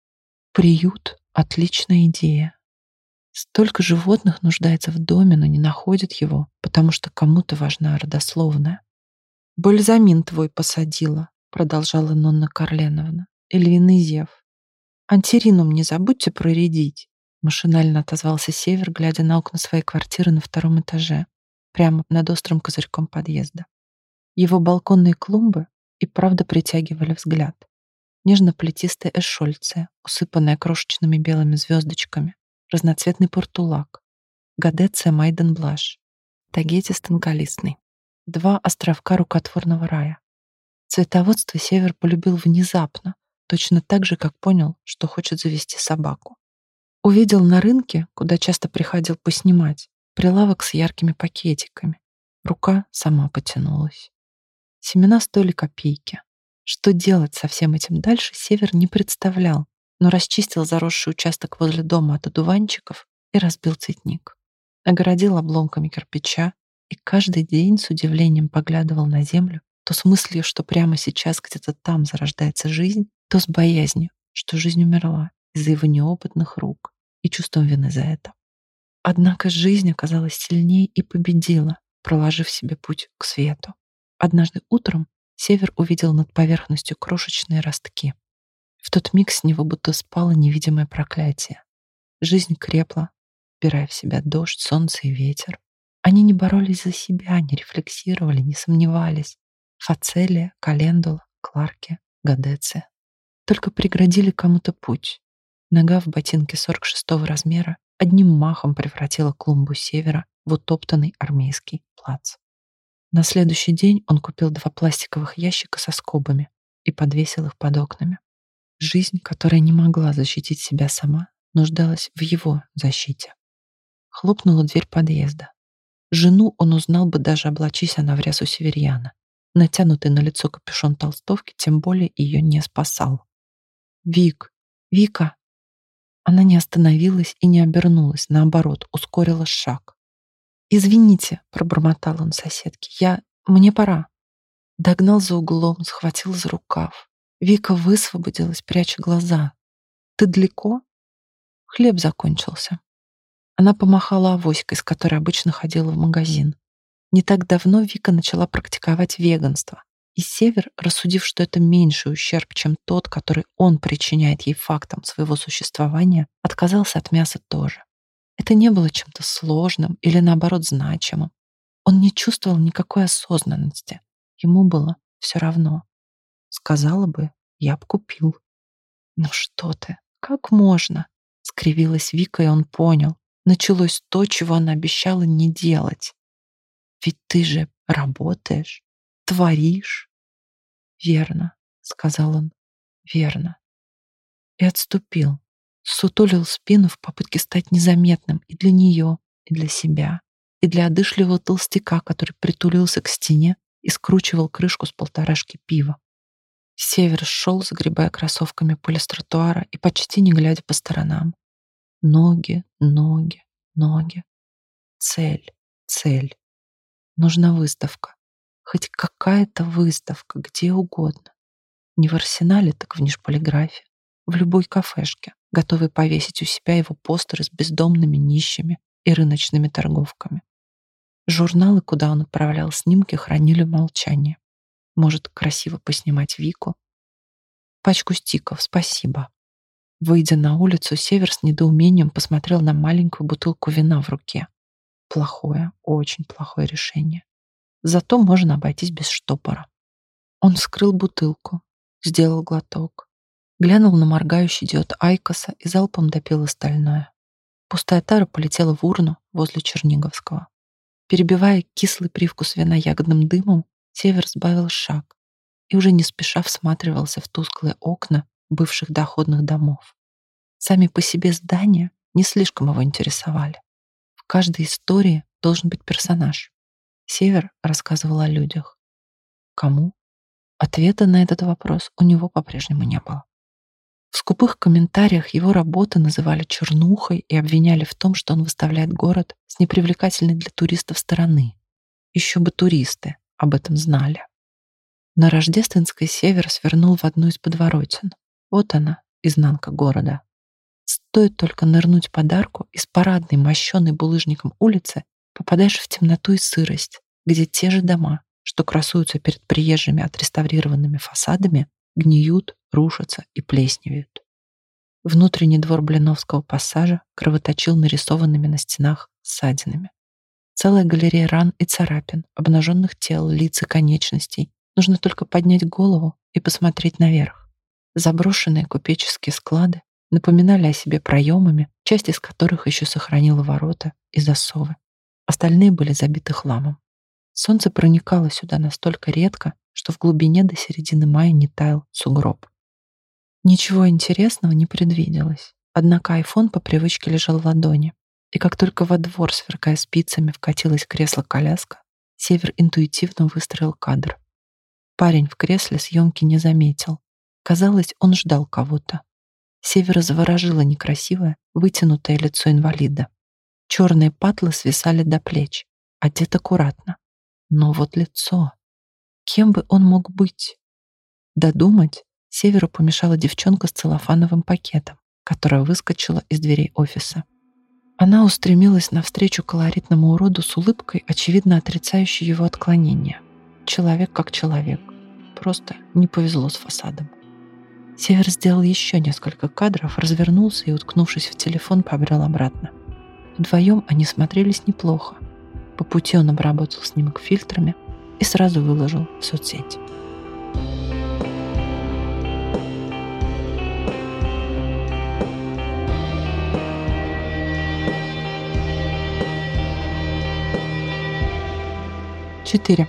Приют — отличная идея. Столько животных нуждается в доме, но не находит его, потому что кому-то важна родословная. «Бальзамин твой посадила», — продолжала Нонна Карленовна, — «и львиный зев. Антиринум не забудьте проредить», — машинально отозвался Север, глядя на окна своей квартиры на 2-м этаже, прямо над острым козырьком подъезда. Его балконные клумбы и правда притягивали взгляд. Нежно-плетистая эшольция, усыпанная крошечными белыми звездочками, разноцветный портулак, гадеция майденблаш, тагетис тонколистный. 2 островка рукотворного рая. Цветоводство Север полюбил внезапно, точно так же, как понял, что хочет завести собаку. Увидел на рынке, куда часто приходил поснимать, прилавок с яркими пакетиками. Рука сама потянулась. Семена стоили копейки. Что делать со всем этим дальше, Север не представлял, но расчистил заросший участок возле дома от одуванчиков и разбил цветник. Огородил обломками кирпича и каждый день с удивлением поглядывал на землю, то с мыслью, что прямо сейчас где-то там зарождается жизнь, то с боязнью, что жизнь умерла из-за его неопытных рук и чувством вины за это. Однако жизнь оказалась сильнее и победила, проложив себе путь к свету. Однажды утром Север увидел над поверхностью крошечные ростки. В тот миг с него будто спало невидимое проклятие. Жизнь крепла, вбирая в себя дождь, солнце и ветер. Они не боролись за себя, не рефлексировали, не сомневались. Фацелия, календула, кларки, гадеция. Только преградили кому-то путь. Нога в ботинке 46-го размера одним махом превратила клумбу Севера в утоптанный армейский плац. На следующий день он купил 2 пластиковых ящика со скобами и подвесил их под окнами. Жизнь, которая не могла защитить себя сама, нуждалась в его защите. Хлопнула дверь подъезда. Жену он узнал бы, даже облачись она в рясу северьяна. Натянутый на лицо капюшон толстовки тем более ее не спасал. Вика!» Она не остановилась и не обернулась, наоборот, ускорила шаг. «Извините», — пробормотал он соседке, мне пора». Догнал за углом, схватил за рукав. Вика высвободилась, пряча глаза. «Ты далеко?» «Хлеб закончился». Она помахала авоськой, с которой обычно ходила в магазин. Не так давно Вика начала практиковать веганство, и Север, рассудив, что это меньший ущерб, чем тот, который он причиняет ей фактом своего существования, отказался от мяса тоже. Это не было чем-то сложным или, наоборот, значимым. Он не чувствовал никакой осознанности. Ему было все равно. Сказала бы, я б купил. «Ну что ты, как можно?» — скривилась Вика, и он понял. Началось то, чего она обещала не делать. «Ведь ты же работаешь, творишь». «Верно», — сказал он, — «верно». И отступил, сутулил спину в попытке стать незаметным и для нее, и для себя, и для одышливого толстяка, который притулился к стене и скручивал крышку с полторашки пива. Север шел, загребая кроссовками пыль с тротуара и почти не глядя по сторонам. Ноги, ноги, ноги. Цель, цель. Нужна выставка. Хоть какая-то выставка, где угодно. Не в арсенале, так в нижполиграфе. В любой кафешке, готовый повесить у себя его постеры с бездомными нищими и рыночными торговками. Журналы, куда он отправлял снимки, хранили молчание. Может, красиво поснимать Вику? Пачку стиков, спасибо. Выйдя на улицу, Север с недоумением посмотрел на маленькую бутылку вина в руке. Плохое, очень плохое решение. Зато можно обойтись без штопора. Он вскрыл бутылку, сделал глоток, глянул на моргающий диод Айкоса и залпом допил остальное. Пустая тара полетела в урну возле Черниговского. Перебивая кислый привкус вина ягодным дымом, Север сбавил шаг и уже не спеша всматривался в тусклые окна бывших доходных домов. Сами по себе здания не слишком его интересовали. В каждой истории должен быть персонаж. Север рассказывал о людях. Кому? Ответа на этот вопрос у него по-прежнему не было. В скупых комментариях его работы называли чернухой и обвиняли в том, что он выставляет город с непривлекательной для туристов стороны. Еще бы туристы об этом знали. На Рождественской Север свернул в одну из подворотен. Вот она, изнанка города. Стоит только нырнуть под арку, из парадной, мощенной булыжником улицы попадаешь в темноту и сырость, где те же дома, что красуются перед приезжими отреставрированными фасадами, гниют, рушатся и плесневеют. Внутренний двор Блиновского пассажа кровоточил нарисованными на стенах ссадинами. Целая галерея ран и царапин, обнаженных тел, лиц и конечностей. Нужно только поднять голову и посмотреть наверх. Заброшенные купеческие склады напоминали о себе проемами, часть из которых еще сохранила ворота и засовы. Остальные были забиты хламом. Солнце проникало сюда настолько редко, что в глубине до середины мая не таял сугроб. Ничего интересного не предвиделось. Однако айфон по привычке лежал в ладони. И как только во двор, сверкая спицами, вкатилось кресло-коляска, Север интуитивно выстроил кадр. Парень в кресле съемки не заметил. Казалось, он ждал кого-то. Севера заворожило некрасивое, вытянутое лицо инвалида. Черные патлы свисали до плеч, одет аккуратно. Но вот лицо. Кем бы он мог быть? Додумать Северу помешала девчонка с целлофановым пакетом, которая выскочила из дверей офиса. Она устремилась навстречу колоритному уроду с улыбкой, очевидно отрицающей его отклонения. Человек как человек. Просто не повезло с фасадом. Север сделал еще несколько кадров, развернулся и, уткнувшись в телефон, побрел обратно. Вдвоем они смотрелись неплохо. По пути он обработал снимок фильтрами и сразу выложил в соцсети. Четыре.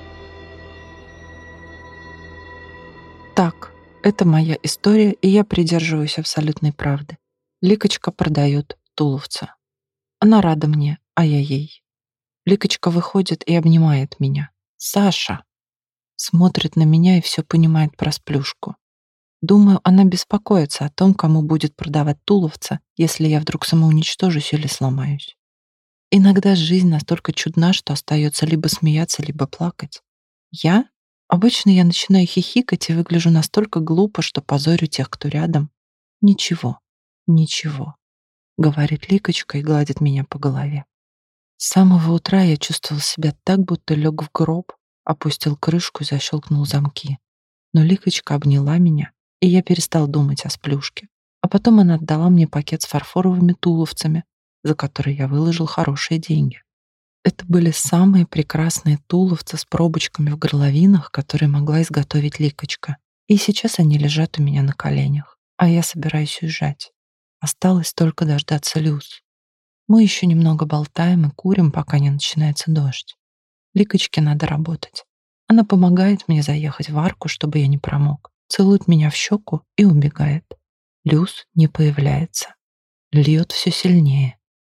Так, это моя история, и я придерживаюсь абсолютной правды. Ликочка продает туловца. Она рада мне, а я ей. Ликочка выходит и обнимает меня. «Саша!» Смотрит на меня и все понимает про сплюшку. Думаю, она беспокоится о том, кому будет продавать туловца, если я вдруг самоуничтожусь или сломаюсь. Иногда жизнь настолько чудна, что остается либо смеяться, либо плакать. Обычно я начинаю хихикать и выгляжу настолько глупо, что позорю тех, кто рядом. Ничего, ничего. — говорит Ликочка и гладит меня по голове. С самого утра я чувствовал себя так, будто лег в гроб, опустил крышку и защелкнул замки. Но Ликочка обняла меня, и я перестал думать о сплюшке. А потом она отдала мне пакет с фарфоровыми туловцами, за которые я выложил хорошие деньги. Это были самые прекрасные туловцы с пробочками в горловинах, которые могла изготовить Ликочка. И сейчас они лежат у меня на коленях, а я собираюсь уезжать. Осталось только дождаться Люс. Мы еще немного болтаем и курим, пока не начинается дождь. Ликочке надо работать. Она помогает мне заехать в арку, чтобы я не промок, целует меня в щеку и убегает. Люс не появляется. Льет все сильнее.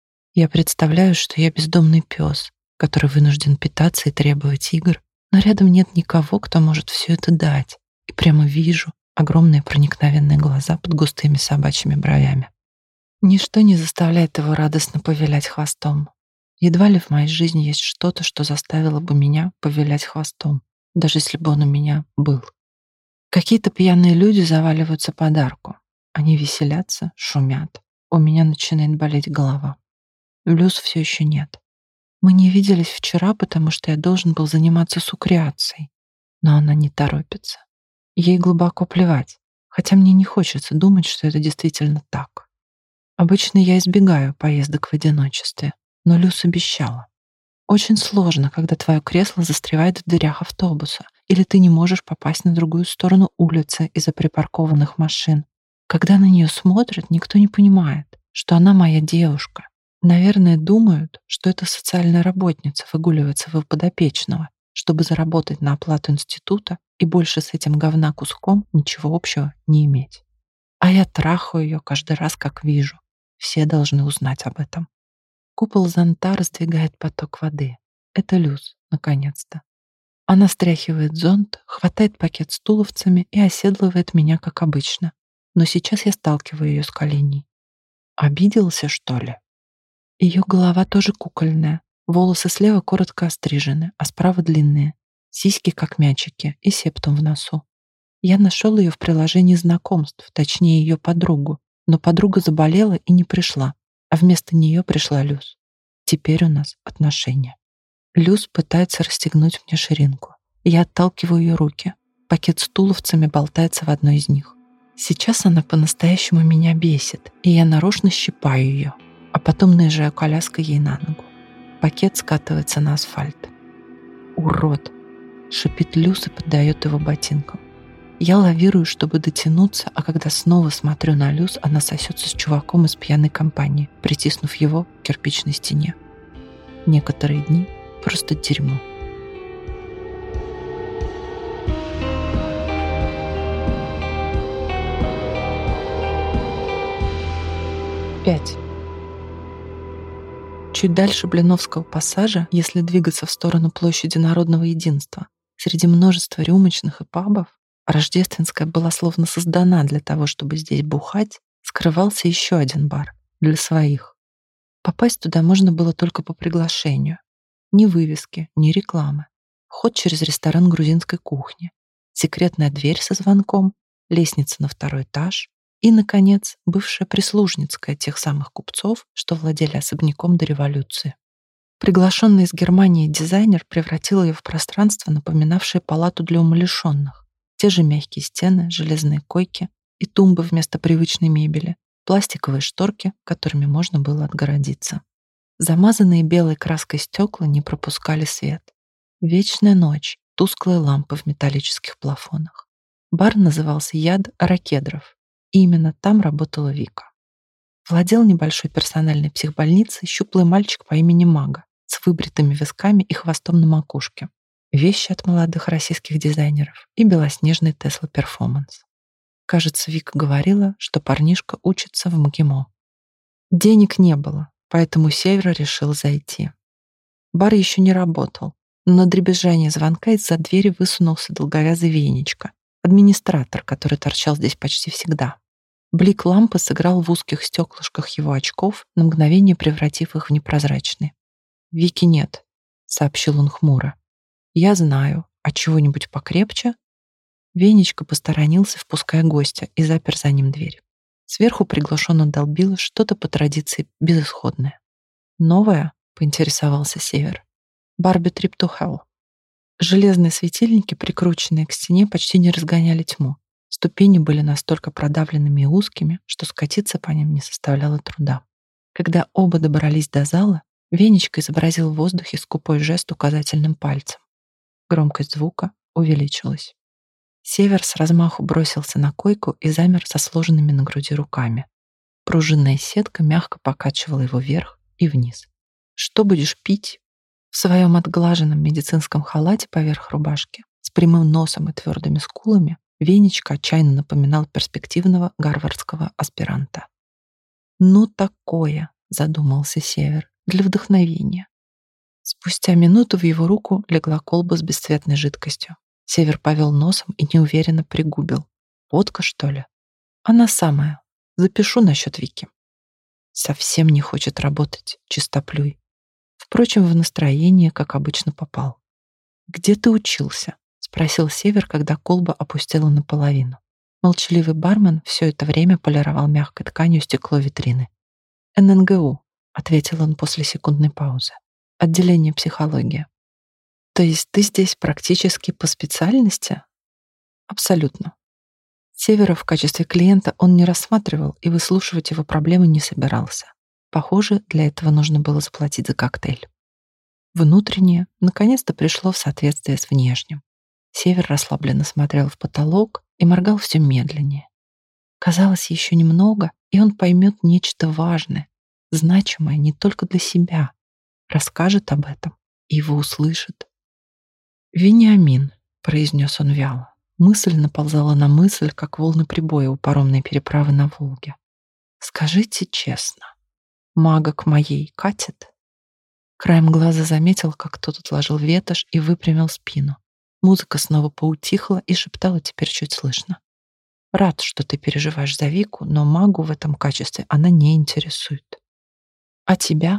Я представляю, что я бездомный пес, который вынужден питаться и требовать игр, но рядом нет никого, кто может все это дать. И прямо вижу огромные проникновенные глаза под густыми собачьими бровями. Ничто не заставляет его радостно повилять хвостом. Едва ли в моей жизни есть что-то, что заставило бы меня повилять хвостом, даже если бы он у меня был. Какие-то пьяные люди заваливаются под арку. Они веселятся, шумят. У меня начинает болеть голова. Люс все еще нет. Мы не виделись вчера, потому что я должен был заниматься суккреацией. Но она не торопится. Ей глубоко плевать, хотя мне не хочется думать, что это действительно так. Обычно я избегаю поездок в одиночестве, но Люс обещала. Очень сложно, когда твое кресло застревает в дверях автобуса, или ты не можешь попасть на другую сторону улицы из-за припаркованных машин. Когда на нее смотрят, никто не понимает, что она моя девушка. Наверное, думают, что это социальная работница выгуливает своего подопечного, чтобы заработать на оплату института и больше с этим говна куском ничего общего не иметь. А я трахаю ее каждый раз, как вижу. Все должны узнать об этом. Купол зонта раздвигает поток воды. Это Люс, наконец-то. Она стряхивает зонт, хватает пакет с туловцами и оседлывает меня, как обычно. Но сейчас я сталкиваю ее с коленей. Обиделся, что ли? Ее голова тоже кукольная. Волосы слева коротко острижены, а справа длинные. Сиськи, как мячики, и септум в носу. Я нашел ее в приложении знакомств, точнее ее подругу. Но подруга заболела и не пришла, а вместо нее пришла Люс. Теперь у нас отношения. Люс пытается расстегнуть мне ширинку. Я отталкиваю ее руки. Пакет с туловцами болтается в одной из них. Сейчас она по-настоящему меня бесит, и я нарочно щипаю ее, а потом наезжаю коляской ей на ногу. Пакет скатывается на асфальт. «Урод!» — шипит Люс и поддает его ботинком. Я лавирую, чтобы дотянуться, а когда снова смотрю на Люс, она сосется с чуваком из пьяной компании, притиснув его к кирпичной стене. Некоторые дни просто дерьмо. Пять. Чуть дальше Блиновского пассажа, если двигаться в сторону площади Народного Единства, среди множества рюмочных и пабов, Рождественская была словно создана для того, чтобы здесь бухать, скрывался еще один бар для своих. Попасть туда можно было только по приглашению. Ни вывески, ни рекламы. Вход через ресторан грузинской кухни, секретная дверь со звонком, лестница на второй этаж и, наконец, бывшая прислужницкая тех самых купцов, что владели особняком до революции. Приглашенный из Германии дизайнер превратил ее в пространство, напоминавшее палату для умалишенных. Те же мягкие стены, железные койки и тумбы вместо привычной мебели, пластиковые шторки, которыми можно было отгородиться. Замазанные белой краской стекла не пропускали свет. Вечная ночь, тусклые лампы в металлических плафонах. Бар назывался «Яд Ракедров», и именно там работала Вика. Владел небольшой персональной психбольницей щуплый мальчик по имени Мага с выбритыми висками и хвостом на макушке. Вещи от молодых российских дизайнеров и белоснежный Tesla Performance. Кажется, Вика говорила, что парнишка учится в МГИМО. Денег не было, поэтому Север решил зайти. Бар еще не работал, но на дребезжание звонка из-за двери высунулся долговязый Венечка, администратор, который торчал здесь почти всегда. Блик лампы сыграл в узких стеклышках его очков, на мгновение превратив их в непрозрачные. «Вики нет», — сообщил он хмуро. «Я знаю. А чего-нибудь покрепче?» Венечка посторонился, впуская гостя, и запер за ним дверь. Сверху приглушенно долбило что-то по традиции безысходное. «Новое?» — поинтересовался Север. «Барби Trip to Hell». Железные светильники, прикрученные к стене, почти не разгоняли тьму. Ступени были настолько продавленными и узкими, что скатиться по ним не составляло труда. Когда оба добрались до зала, Венечка изобразил в воздухе скупой жест указательным пальцем. Громкость звука увеличилась. Север с размаху бросился на койку и замер со сложенными на груди руками. Пружинная сетка мягко покачивала его вверх и вниз. «Что будешь пить?» В своем отглаженном медицинском халате поверх рубашки, с прямым носом и твердыми скулами, Венечка отчаянно напоминал перспективного гарвардского аспиранта. «Ну такое», — задумался Север, — «для вдохновения». Спустя минуту в его руку легла колба с бесцветной жидкостью. Север повел носом и неуверенно пригубил. «Водка, что ли?» «Она самая. Запишу насчет Вики». Совсем не хочет работать, чистоплюй. Впрочем, в настроение, как обычно, попал. «Где ты учился?» — спросил Север, когда колба опустела наполовину. Молчаливый бармен все это время полировал мягкой тканью стекло витрины. «ННГУ», — ответил он после секундной паузы. «Отделение психологии». «То есть ты здесь практически по специальности?» «Абсолютно». Севера в качестве клиента он не рассматривал и выслушивать его проблемы не собирался. Похоже, для этого нужно было заплатить за коктейль. Внутреннее наконец-то пришло в соответствие с внешним. Север расслабленно смотрел в потолок и моргал все медленнее. Казалось, еще немного, и он поймет нечто важное, значимое не только для себя, расскажет об этом, и его услышит. «Вениамин», — произнес он вяло. Мысль наползала на мысль, как волны прибоя у паромной переправы на Волге. «Скажите честно, мага к моей катит?» Краем глаза заметил, как тот отложил ветошь и выпрямил спину. Музыка снова поутихла и шептала теперь чуть слышно. «Рад, что ты переживаешь за Вику, но магу в этом качестве она не интересует». «А тебя?»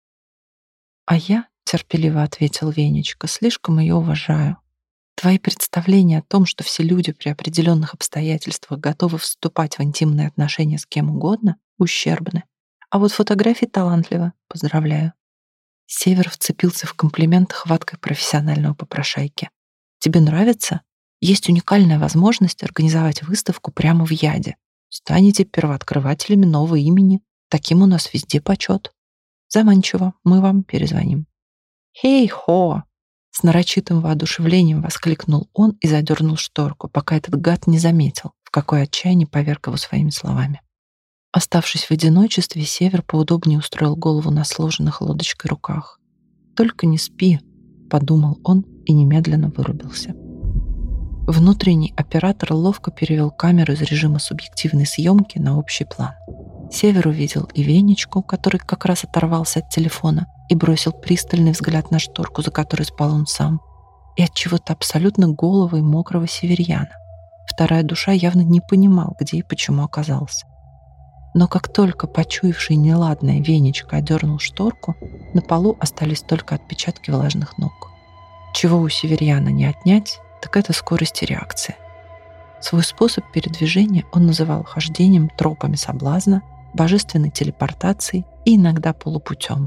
«А я», — терпеливо ответил Венечка, — «слишком ее уважаю. Твои представления о том, что все люди при определенных обстоятельствах готовы вступать в интимные отношения с кем угодно, ущербны. А вот фотографии талантливо. Поздравляю». Север вцепился в комплимент хваткой профессионального попрошайки. «Тебе нравится? Есть уникальная возможность организовать выставку прямо в Яде. Станете первооткрывателями нового имени. Таким у нас везде почет. Заманчиво, мы вам перезвоним». «Хей-хо!» С нарочитым воодушевлением воскликнул он и задернул шторку, пока этот гад не заметил, в какое отчаяние поверг его своими словами. Оставшись в одиночестве, Север поудобнее устроил голову на сложенных лодочкой руках. «Только не спи», — подумал он и немедленно вырубился. Внутренний оператор ловко перевел камеру из режима субъективной съемки на общий план. Север увидел и Венечку, который как раз оторвался от телефона и бросил пристальный взгляд на шторку, за которой спал он сам, и от чего-то абсолютно голого и мокрого северьяна. Вторая душа явно не понимал, где и почему оказался. Но как только почуявший неладное Венечка одернул шторку, на полу остались только отпечатки влажных ног. Чего у северьяна не отнять, так это скорость реакции. Свой способ передвижения он называл хождением тропами соблазна, божественной телепортацией и иногда полупутем.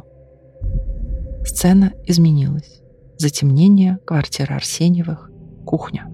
Сцена изменилась. Затемнение, квартира Арсеньевых, кухня.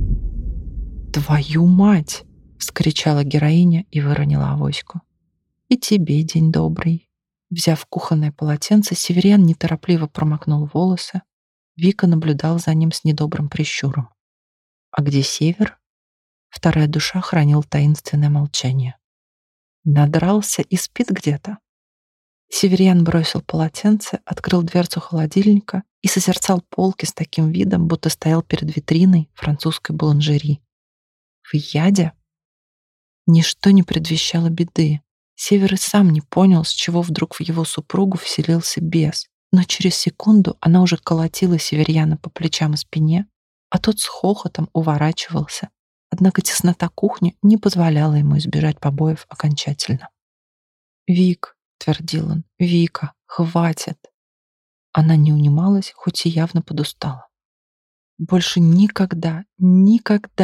«Твою мать!» — вскричала героиня и выронила авоську. «И тебе день добрый». Взяв кухонное полотенце, северян неторопливо промокнул волосы. Вика наблюдал за ним с недобрым прищуром. «А где Север?» Вторая душа хранила таинственное молчание. «Надрался и спит где-то». Северян бросил полотенце, открыл дверцу холодильника и созерцал полки с таким видом, будто стоял перед витриной французской буланжери. В Яде? Ничто не предвещало беды. Север и сам не понял, с чего вдруг в его супругу вселился бес, но через секунду она уже колотила Северьяна по плечам и спине, а тот с хохотом уворачивался. Однако теснота кухни не позволяла ему избежать побоев окончательно. «Вик», — твердил он, — «Вика, хватит». Она не унималась, хоть и явно подустала. «Больше никогда, никогда», —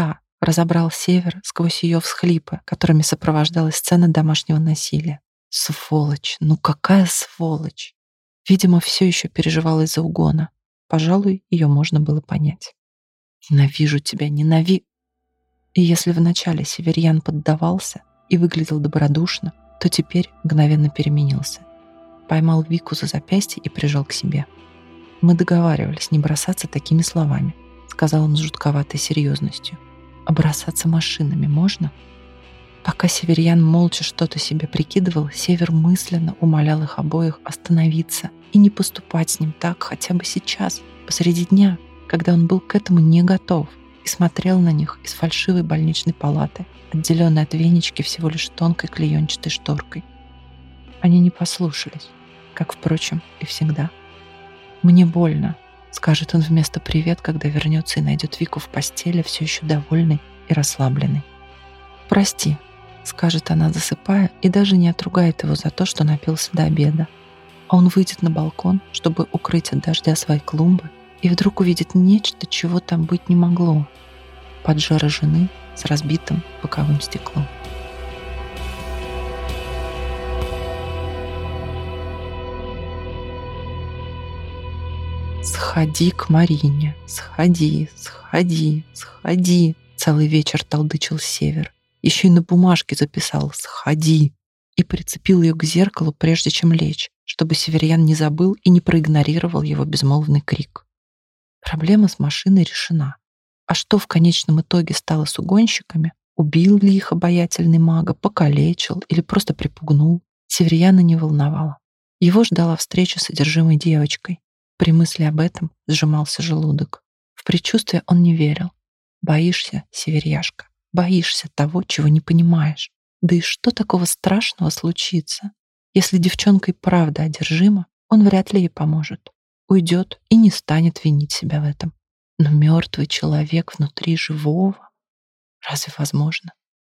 разобрал Север сквозь ее всхлипы, которыми сопровождалась сцена домашнего насилия. Сволочь, ну какая сволочь! Видимо, все еще переживала из-за угона. Пожалуй, ее можно было понять. Ненавижу тебя, ненави... И если вначале Северьян поддавался и выглядел добродушно, то теперь мгновенно переменился. Поймал Вику за запястье и прижал к себе. «Мы договаривались не бросаться такими словами», — сказал он с жутковатой серьезностью. «А бросаться машинами можно?» Пока Северьян молча что-то себе прикидывал, Север мысленно умолял их обоих остановиться и не поступать с ним так хотя бы сейчас, посреди дня, когда он был к этому не готов и смотрел на них из фальшивой больничной палаты, отделенной от Венечки всего лишь тонкой клеенчатой шторкой. Они не послушались, как, впрочем, и всегда. «Мне больно», — скажет он вместо «привет», когда вернется и найдет Вику в постели, все еще довольной и расслабленной. «Прости», — скажет она, засыпая, и даже не отругает его за то, что напился до обеда. А он выйдет на балкон, чтобы укрыть от дождя свои клумбы, и вдруг увидит нечто, чего там быть не могло. Поджара жены с разбитым боковым стеклом. «Сходи к Марине, сходи, сходи, сходи», целый вечер толдычил Север. Еще и на бумажке записал «сходи» и прицепил ее к зеркалу, прежде чем лечь, чтобы Северьян не забыл и не проигнорировал его безмолвный крик. Проблема с машиной решена. А что в конечном итоге стало с угонщиками? Убил ли их обаятельный мага, покалечил или просто припугнул? Северьяна не волновало. Его ждала встреча с одержимой девочкой. При мысли об этом сжимался желудок. В предчувствие он не верил. Боишься, Северьяшка, боишься того, чего не понимаешь. Да и что такого страшного случится? Если девчонка и правда одержима, он вряд ли ей поможет. Уйдет и не станет винить себя в этом. Но мертвый человек внутри живого? Разве возможно?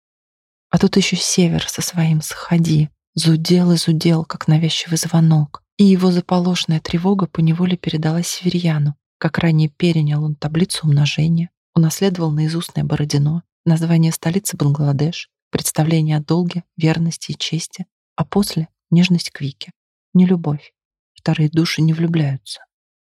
А тут еще Север со своим «сходи» зудел и зудел, как навязчивый звонок, и его заполошная тревога поневоле передалась Северьяну, как ранее перенял он таблицу умножения, унаследовал наизустное Бородино, название столицы Бангладеш, представление о долге, верности и чести, а после — нежность к Вике. Не любовь. Вторые души не влюбляются.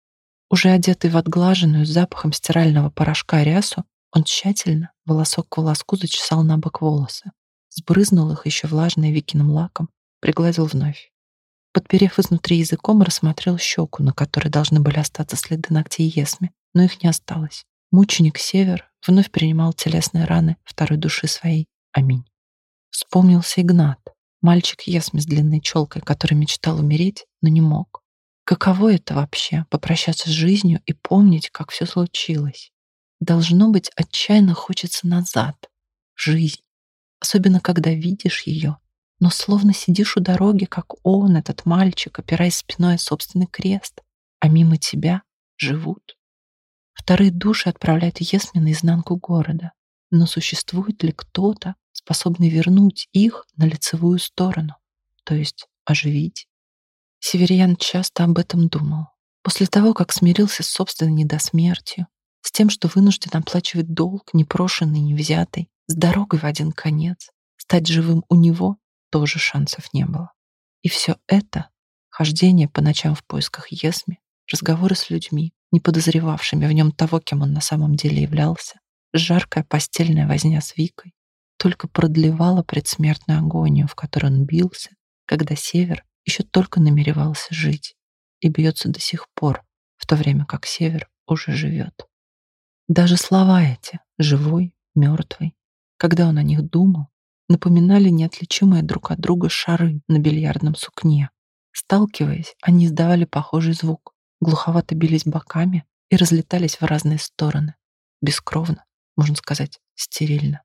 Уже одетый в отглаженную с запахом стирального порошка рясу, он тщательно, волосок к волоску, зачесал на бок волосы, сбрызнул их еще влажной Викиным лаком, пригладил вновь. Подперев изнутри языком, рассмотрел щеку, на которой должны были остаться следы ногтей Есми, но их не осталось. Мученик Север вновь принимал телесные раны второй души своей. Аминь. Вспомнился Игнат, мальчик Есми с длинной челкой, который мечтал умереть, но не мог. Каково это вообще — попрощаться с жизнью и помнить, как все случилось? Должно быть, отчаянно хочется назад, в жизнь. Особенно, когда видишь ее, но словно сидишь у дороги, как он, этот мальчик, опираясь спиной о собственный крест, а мимо тебя живут. Вторые души отправляют Есми наизнанку города. Но существует ли кто-то, способный вернуть их на лицевую сторону, то есть оживить? Северьян часто об этом думал. После того, как смирился с собственной недосмертью, с тем, что вынужден оплачивать долг, непрошенный, невзятый, с дорогой в один конец, стать живым у него тоже шансов не было. И все это — хождение по ночам в поисках Есми, разговоры с людьми, не подозревавшими в нем того, кем он на самом деле являлся, жаркая постельная возня с Викой, только продлевала предсмертную агонию, в которой он бился, когда Север еще только намеревался жить и бьется до сих пор, в то время как Север уже живет. Даже слова эти «живой», «мертвый», когда он о них думал, напоминали неотличимые друг от друга шары на бильярдном сукне. Сталкиваясь, они издавали похожий звук, глуховато бились боками и разлетались в разные стороны. Бескровно, можно сказать, стерильно.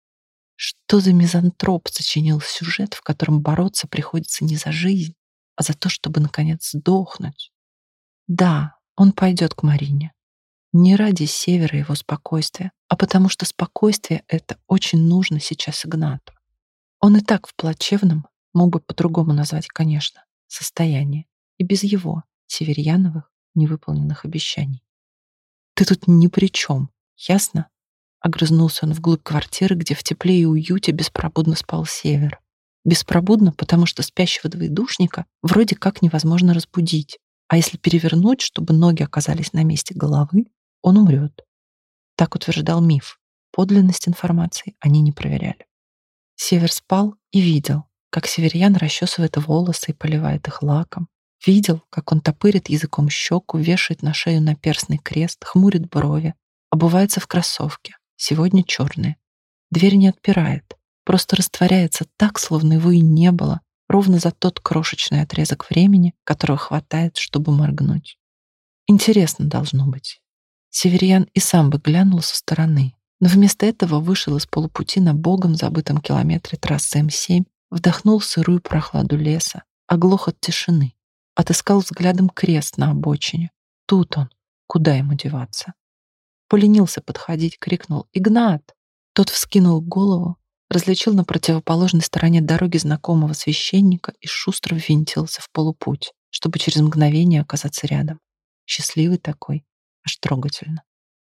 Что за мизантроп сочинил сюжет, в котором бороться приходится не за жизнь, а за то, чтобы, наконец, сдохнуть? Да, он пойдет к Марине. Не ради Севера и его спокойствия, а потому что спокойствие это очень нужно сейчас Игнату. Он и так в плачевном, мог бы по-другому назвать, конечно, состоянии, и без его, Северьяновых, невыполненных обещаний. Ты тут ни при чем, ясно? Огрызнулся он вглубь квартиры, где в тепле и уюте беспробудно спал Север. Беспробудно, потому что спящего двоедушника вроде как невозможно разбудить, а если перевернуть, чтобы ноги оказались на месте головы, он умрет. Так утверждал миф. Подлинность информации они не проверяли. Север спал и видел, как северьян расчесывает волосы и поливает их лаком. Видел, как он топырит языком щеку, вешает на шею наперстный крест, хмурит брови, обувается в кроссовки, сегодня черные. Дверь не отпирает, просто растворяется так, словно его и не было, ровно за тот крошечный отрезок времени, которого хватает, чтобы моргнуть. Интересно должно быть. Северьян и сам бы глянул со стороны, но вместо этого вышел из полупути на богом забытом километре трассы М7, вдохнул сырую прохладу леса, оглох от тишины, отыскал взглядом крест на обочине. Тут он, куда ему деваться? Поленился подходить, крикнул «Игнат!». Тот вскинул голову, различил на противоположной стороне дороги знакомого священника и шустро ввинтился в полупуть, чтобы через мгновение оказаться рядом. Счастливый такой, аж трогательно.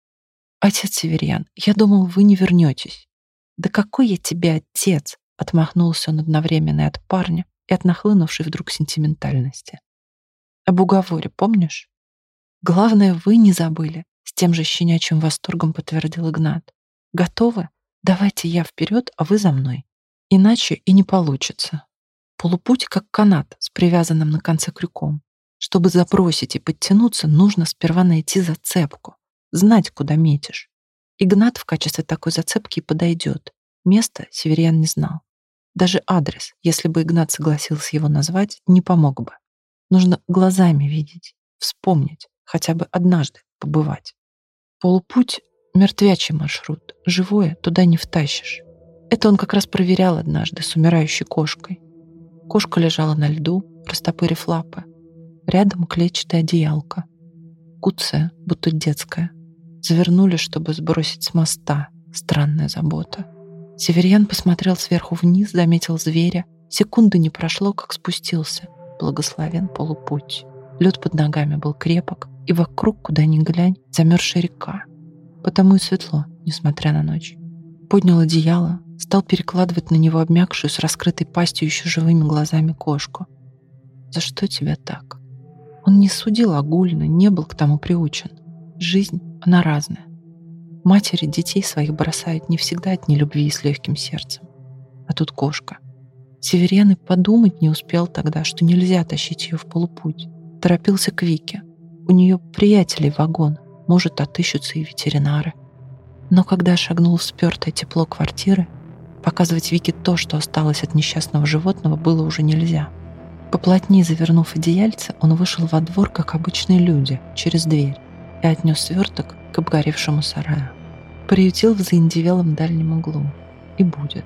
«Отец Северьян, я думал, вы не вернетесь». «Да какой я тебе отец?» — отмахнулся он одновременно и от парня, и от нахлынувшей вдруг сентиментальности. «Об уговоре помнишь?» «Главное, вы не забыли», — с тем же щенячьим восторгом подтвердил Игнат. «Готовы? Давайте я вперед, а вы за мной. Иначе и не получится. Полупуть как канат с привязанным на конце крюком. Чтобы забросить и подтянуться, нужно сперва найти зацепку, знать, куда метишь. Игнат в качестве такой зацепки и подойдет. Место Северьян не знал. Даже адрес, если бы Игнат согласился его назвать, не помог бы. Нужно глазами видеть, вспомнить, хотя бы однажды побывать. Полупуть — мертвячий маршрут, живое туда не втащишь. Это он как раз проверял однажды с умирающей кошкой. Кошка лежала на льду, растопырив лапы. Рядом клетчатая одеялка. Куцая, будто детская. Завернули, чтобы сбросить с моста. Странная забота. Северьян посмотрел сверху вниз, заметил зверя. Секунды не прошло, как спустился. Благословен полупуть. Лед под ногами был крепок, и вокруг, куда ни глянь, замерзшая река. Потому и светло, несмотря на ночь. Поднял одеяло, стал перекладывать на него обмякшую с раскрытой пастью еще живыми глазами кошку. «За что тебя так?» Он не судил огульно, не был к тому приучен. Жизнь, она разная. Матери детей своих бросают не всегда от нелюбви и с легким сердцем. А тут кошка. Северьян и подумать не успел тогда, что нельзя тащить ее в полупуть. Торопился к Вике. У нее приятелей вагон, может, отыщутся и ветеринары. Но когда шагнул в спёртое тепло квартиры, показывать Вике то, что осталось от несчастного животного, было уже нельзя. Поплотнее завернув одеяльце, он вышел во двор, как обычные люди, через дверь, и отнес сверток к обгоревшему сараю. Приютил в заиндевелом дальнем углу. И будет.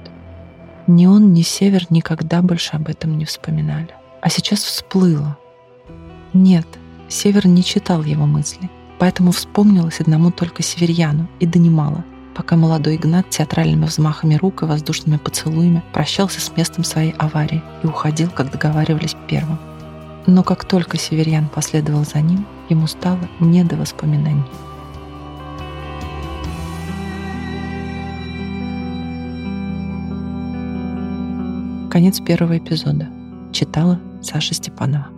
Ни он, ни Север никогда больше об этом не вспоминали. А сейчас всплыло. Нет, Север не читал его мысли, поэтому вспомнилось одному только Северьяну и донимало, пока молодой Игнат театральными взмахами рук и воздушными поцелуями прощался с местом своей аварии и уходил, как договаривались, первым. Но как только Северьян последовал за ним, ему стало не до воспоминаний. Конец первого эпизода. Читала Саша Степанова.